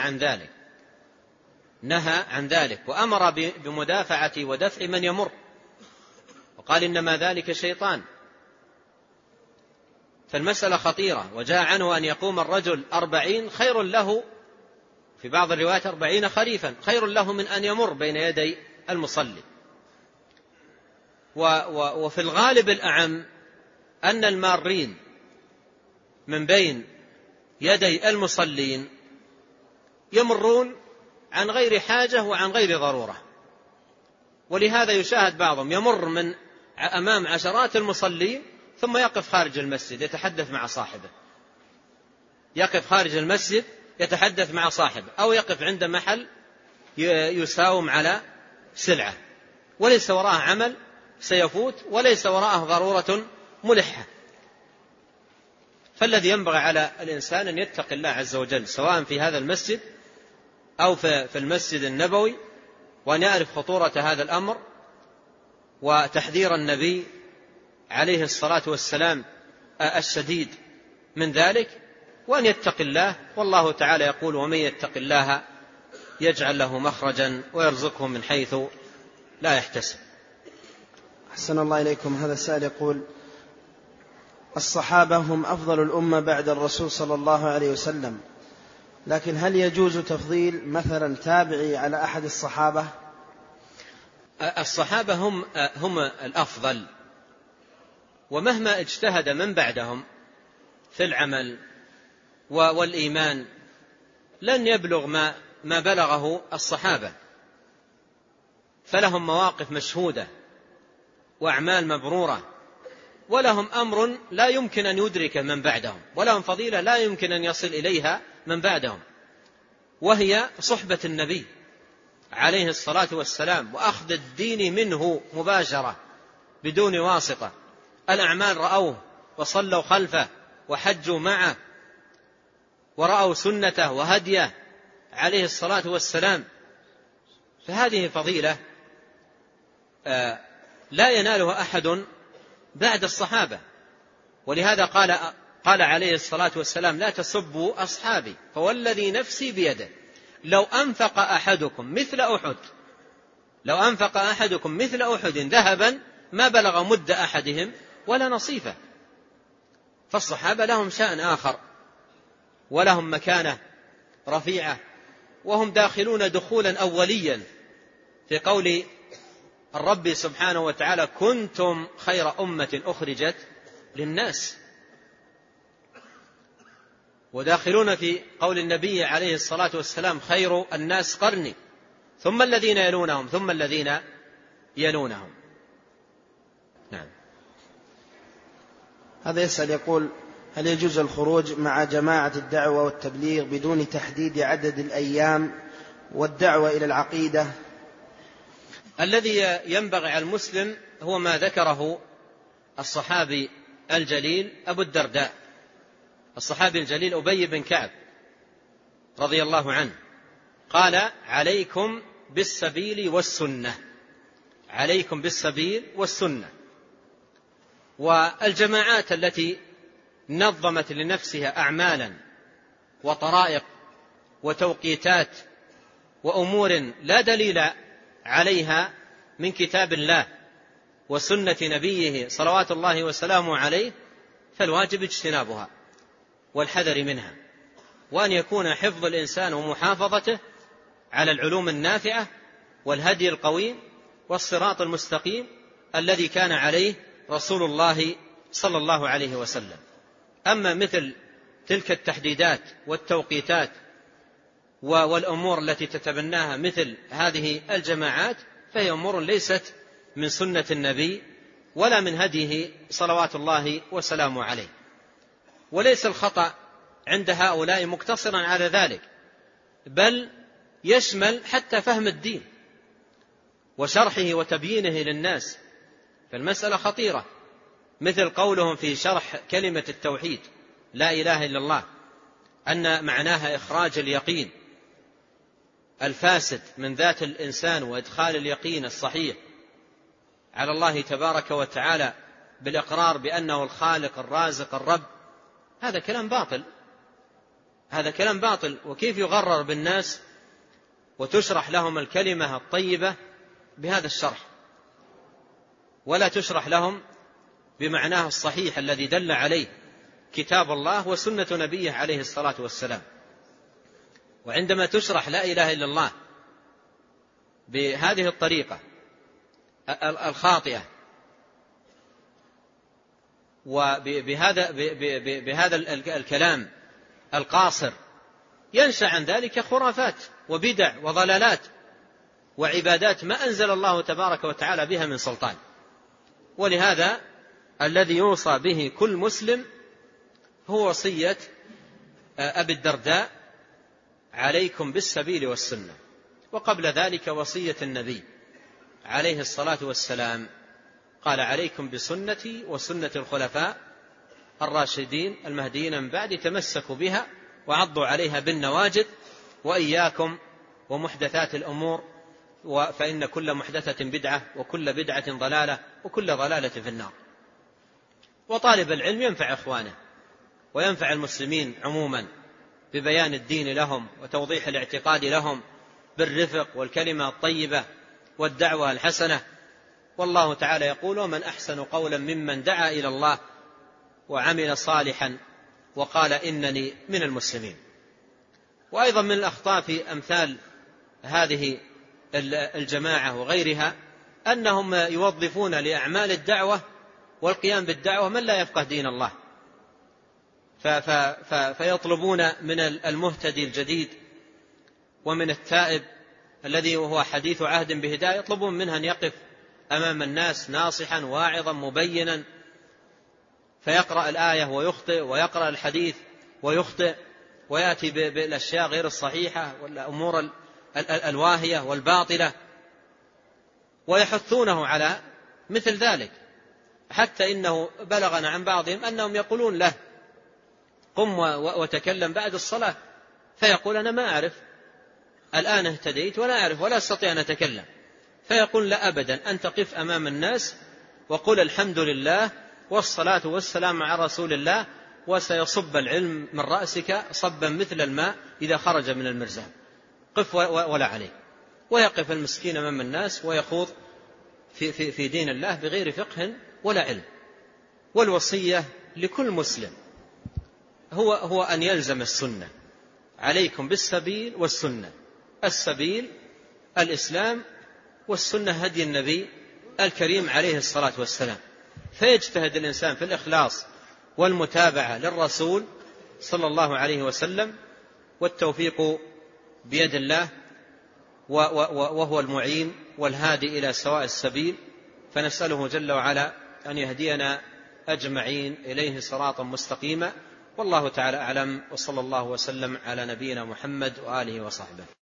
نهى عن ذلك وأمر بمدافعة ودفع من يمر، وقال إنما ذلك شيطان. فالمسألة خطيرة. وجاء عنه أن يقوم الرجل 40 خير له، في بعض الروايات 40 خريفا خير له من أن يمر بين يدي المصلي. وفي الغالب الأعم أن المارين من بين يدي المصلين يمرون عن غير حاجة وعن غير ضرورة، ولهذا يشاهد بعضهم يمر من أمام عشرات المصلين ثم يقف خارج المسجد يتحدث مع صاحبه، أو يقف عند محل يساوم على سلعة، وليس وراءه عمل سيفوت وليس وراءه ضرورة ملحة. فالذي ينبغي على الإنسان أن يتقي الله عز وجل سواء في هذا المسجد أو في المسجد النبوي، وأن يعرف خطورة هذا الأمر وتحذير النبي عليه الصلاة والسلام الشديد من ذلك، وأن يتقي الله. والله تعالى يقول: ومن يتق الله يجعل له مخرجا ويرزقه من حيث لا يحتسب. أحسن الله إليكم. هذا السائل يقول: الصحابة هم أفضل الأمة بعد الرسول صلى الله عليه وسلم، لكن هل يجوز تفضيل مثلا تابعي على أحد الصحابة؟ الصحابة هم الأفضل، ومهما اجتهد من بعدهم في العمل والإيمان لن يبلغ ما بلغه الصحابة، فلهم مواقف مشهودة وأعمال مبرورة، ولهم أمر لا يمكن أن يدركه من بعدهم، ولهم فضيلة لا يمكن أن يصل إليها من بعدهم، وهي صحبة النبي عليه الصلاة والسلام وأخذ الدين منه مباشرة بدون واسطة. الأعمال رأوه وصلوا خلفه وحجوا معه ورأوا سنته وهديه عليه الصلاة والسلام، فهذه فضيلة لا ينالها أحد بعد الصحابة. ولهذا قال عليه الصلاة والسلام: لا تسبوا أصحابي فوالذي نفسي بيده لو أنفق أحدكم مثل أحد ذهبا ما بلغ مد أحدهم ولا نصيفه. فالصحابة لهم شأن آخر ولهم مكانة رفيعة، وهم داخلون دخولا أوليا في قول الرب سبحانه وتعالى: كنتم خير أمة أخرجت للناس، وداخلون في قول النبي عليه الصلاة والسلام: خير الناس قرني ثم الذين يلونهم ثم الذين يلونهم. نعم. هذا يسأل يقول: هل يجوز الخروج مع جماعة الدعوة والتبليغ بدون تحديد عدد الأيام والدعوة إلى العقيدة؟ الذي ينبغي على المسلم هو ما ذكره الصحابي الجليل أبو الدرداء، الصحابي الجليل أبي بن كعب رضي الله عنه، قال: عليكم بالسبيل والسنة. والجماعات التي نظمت لنفسها أعمالا وطرائق وتوقيتات وأمور لا دليل عليها من كتاب الله وسنة نبيه صلوات الله وسلامه عليه، فالواجب اجتنابها والحذر منها، وأن يكون حفظ الإنسان ومحافظته على العلوم النافعة والهدي القويم والصراط المستقيم الذي كان عليه رسول الله صلى الله عليه وسلم. أما مثل تلك التحديدات والتوقيتات والأمور التي تتبناها مثل هذه الجماعات فهي أمور ليست من سنة النبي ولا من هديه صلوات الله وسلامه عليه. وليس الخطأ عند هؤلاء مقتصرا على ذلك، بل يشمل حتى فهم الدين وشرحه وتبيينه للناس، فالمسألة خطيرة، مثل قولهم في شرح كلمة التوحيد لا إله إلا الله أن معناها إخراج اليقين الفاسد من ذات الإنسان وإدخال اليقين الصحيح على الله تبارك وتعالى بالإقرار بأنه الخالق الرازق الرب. هذا كلام باطل، وكيف يغرر بالناس وتشرح لهم الكلمة الطيبة بهذا الشرح، ولا تشرح لهم بمعناها الصحيح الذي دل عليه كتاب الله وسنة نبيه عليه الصلاة والسلام. وعندما تشرح لا إله إلا الله بهذه الطريقة الخاطئة وبهذا الكلام القاصر، ينشأ عن ذلك خرافات وبدع وضلالات وعبادات ما أنزل الله تبارك وتعالى بها من سلطان. ولهذا الذي يوصى به كل مسلم هو وصية أبي الدرداء: عليكم بالسبيل والسنة. وقبل ذلك وصية النبي عليه الصلاة والسلام، قال: عليكم بسنتي وسنة الخلفاء الراشدين المهديين من بعد تمسكوا بها وعضوا عليها بالنواجذ، وإياكم ومحدثات الأمور، فإن كل محدثة بدعة وكل بدعة ضلالة وكل ضلالة في النار. وطالب العلم ينفع إخوانه وينفع المسلمين عموما ببيان الدين لهم وتوضيح الاعتقاد لهم بالرفق والكلمة الطيبة والدعوة الحسنة. والله تعالى يقول: ومن أحسن قولا ممن دعا إلى الله وعمل صالحا وقال إنني من المسلمين. وأيضا من الأخطاء في أمثال هذه الجماعة وغيرها أنهم يوظفون لأعمال الدعوة والقيام بالدعوة من لا يفقه دين الله، فيطلبون من المهتدي الجديد ومن التائب الذي هو حديث عهد بهداية، يطلبون منه أن يقف أمام الناس ناصحا واعظا مبينا، فيقرأ الآية ويخطئ، ويقرأ الحديث ويخطئ، ويأتي بالأشياء غير الصحيحة والأمور الواهية والباطلة، ويحثونه على مثل ذلك، حتى إنه بلغنا عن بعضهم أنهم يقولون له: قم وتكلم بعد الصلاة، فيقول: أنا ما أعرف، الآن اهتديت ولا أعرف ولا أستطيع أن أتكلم. فيقول: لا أبدا، أن تقف أمام الناس وقل الحمد لله والصلاة والسلام على رسول الله، وسيصب العلم من رأسك صبا مثل الماء إذا خرج من المرزاب. قف ولا عليه. ويقف المسكين أمام الناس ويخوض في دين الله بغير فقه ولا علم. والوصية لكل مسلم هو أن يلزم السنة. عليكم بالسبيل والسنة. السبيل الإسلام، والسنة هدي النبي الكريم عليه الصلاة والسلام. فيجتهد الإنسان في الإخلاص والمتابعة للرسول صلى الله عليه وسلم، والتوفيق بيد الله، وهو المعين والهادي إلى سواء السبيل. فنسأله جل وعلا أن يهدينا أجمعين إليه صراطا مستقيما. والله تعالى أعلم، وصلى الله وسلم على نبينا محمد وآله وصحبه.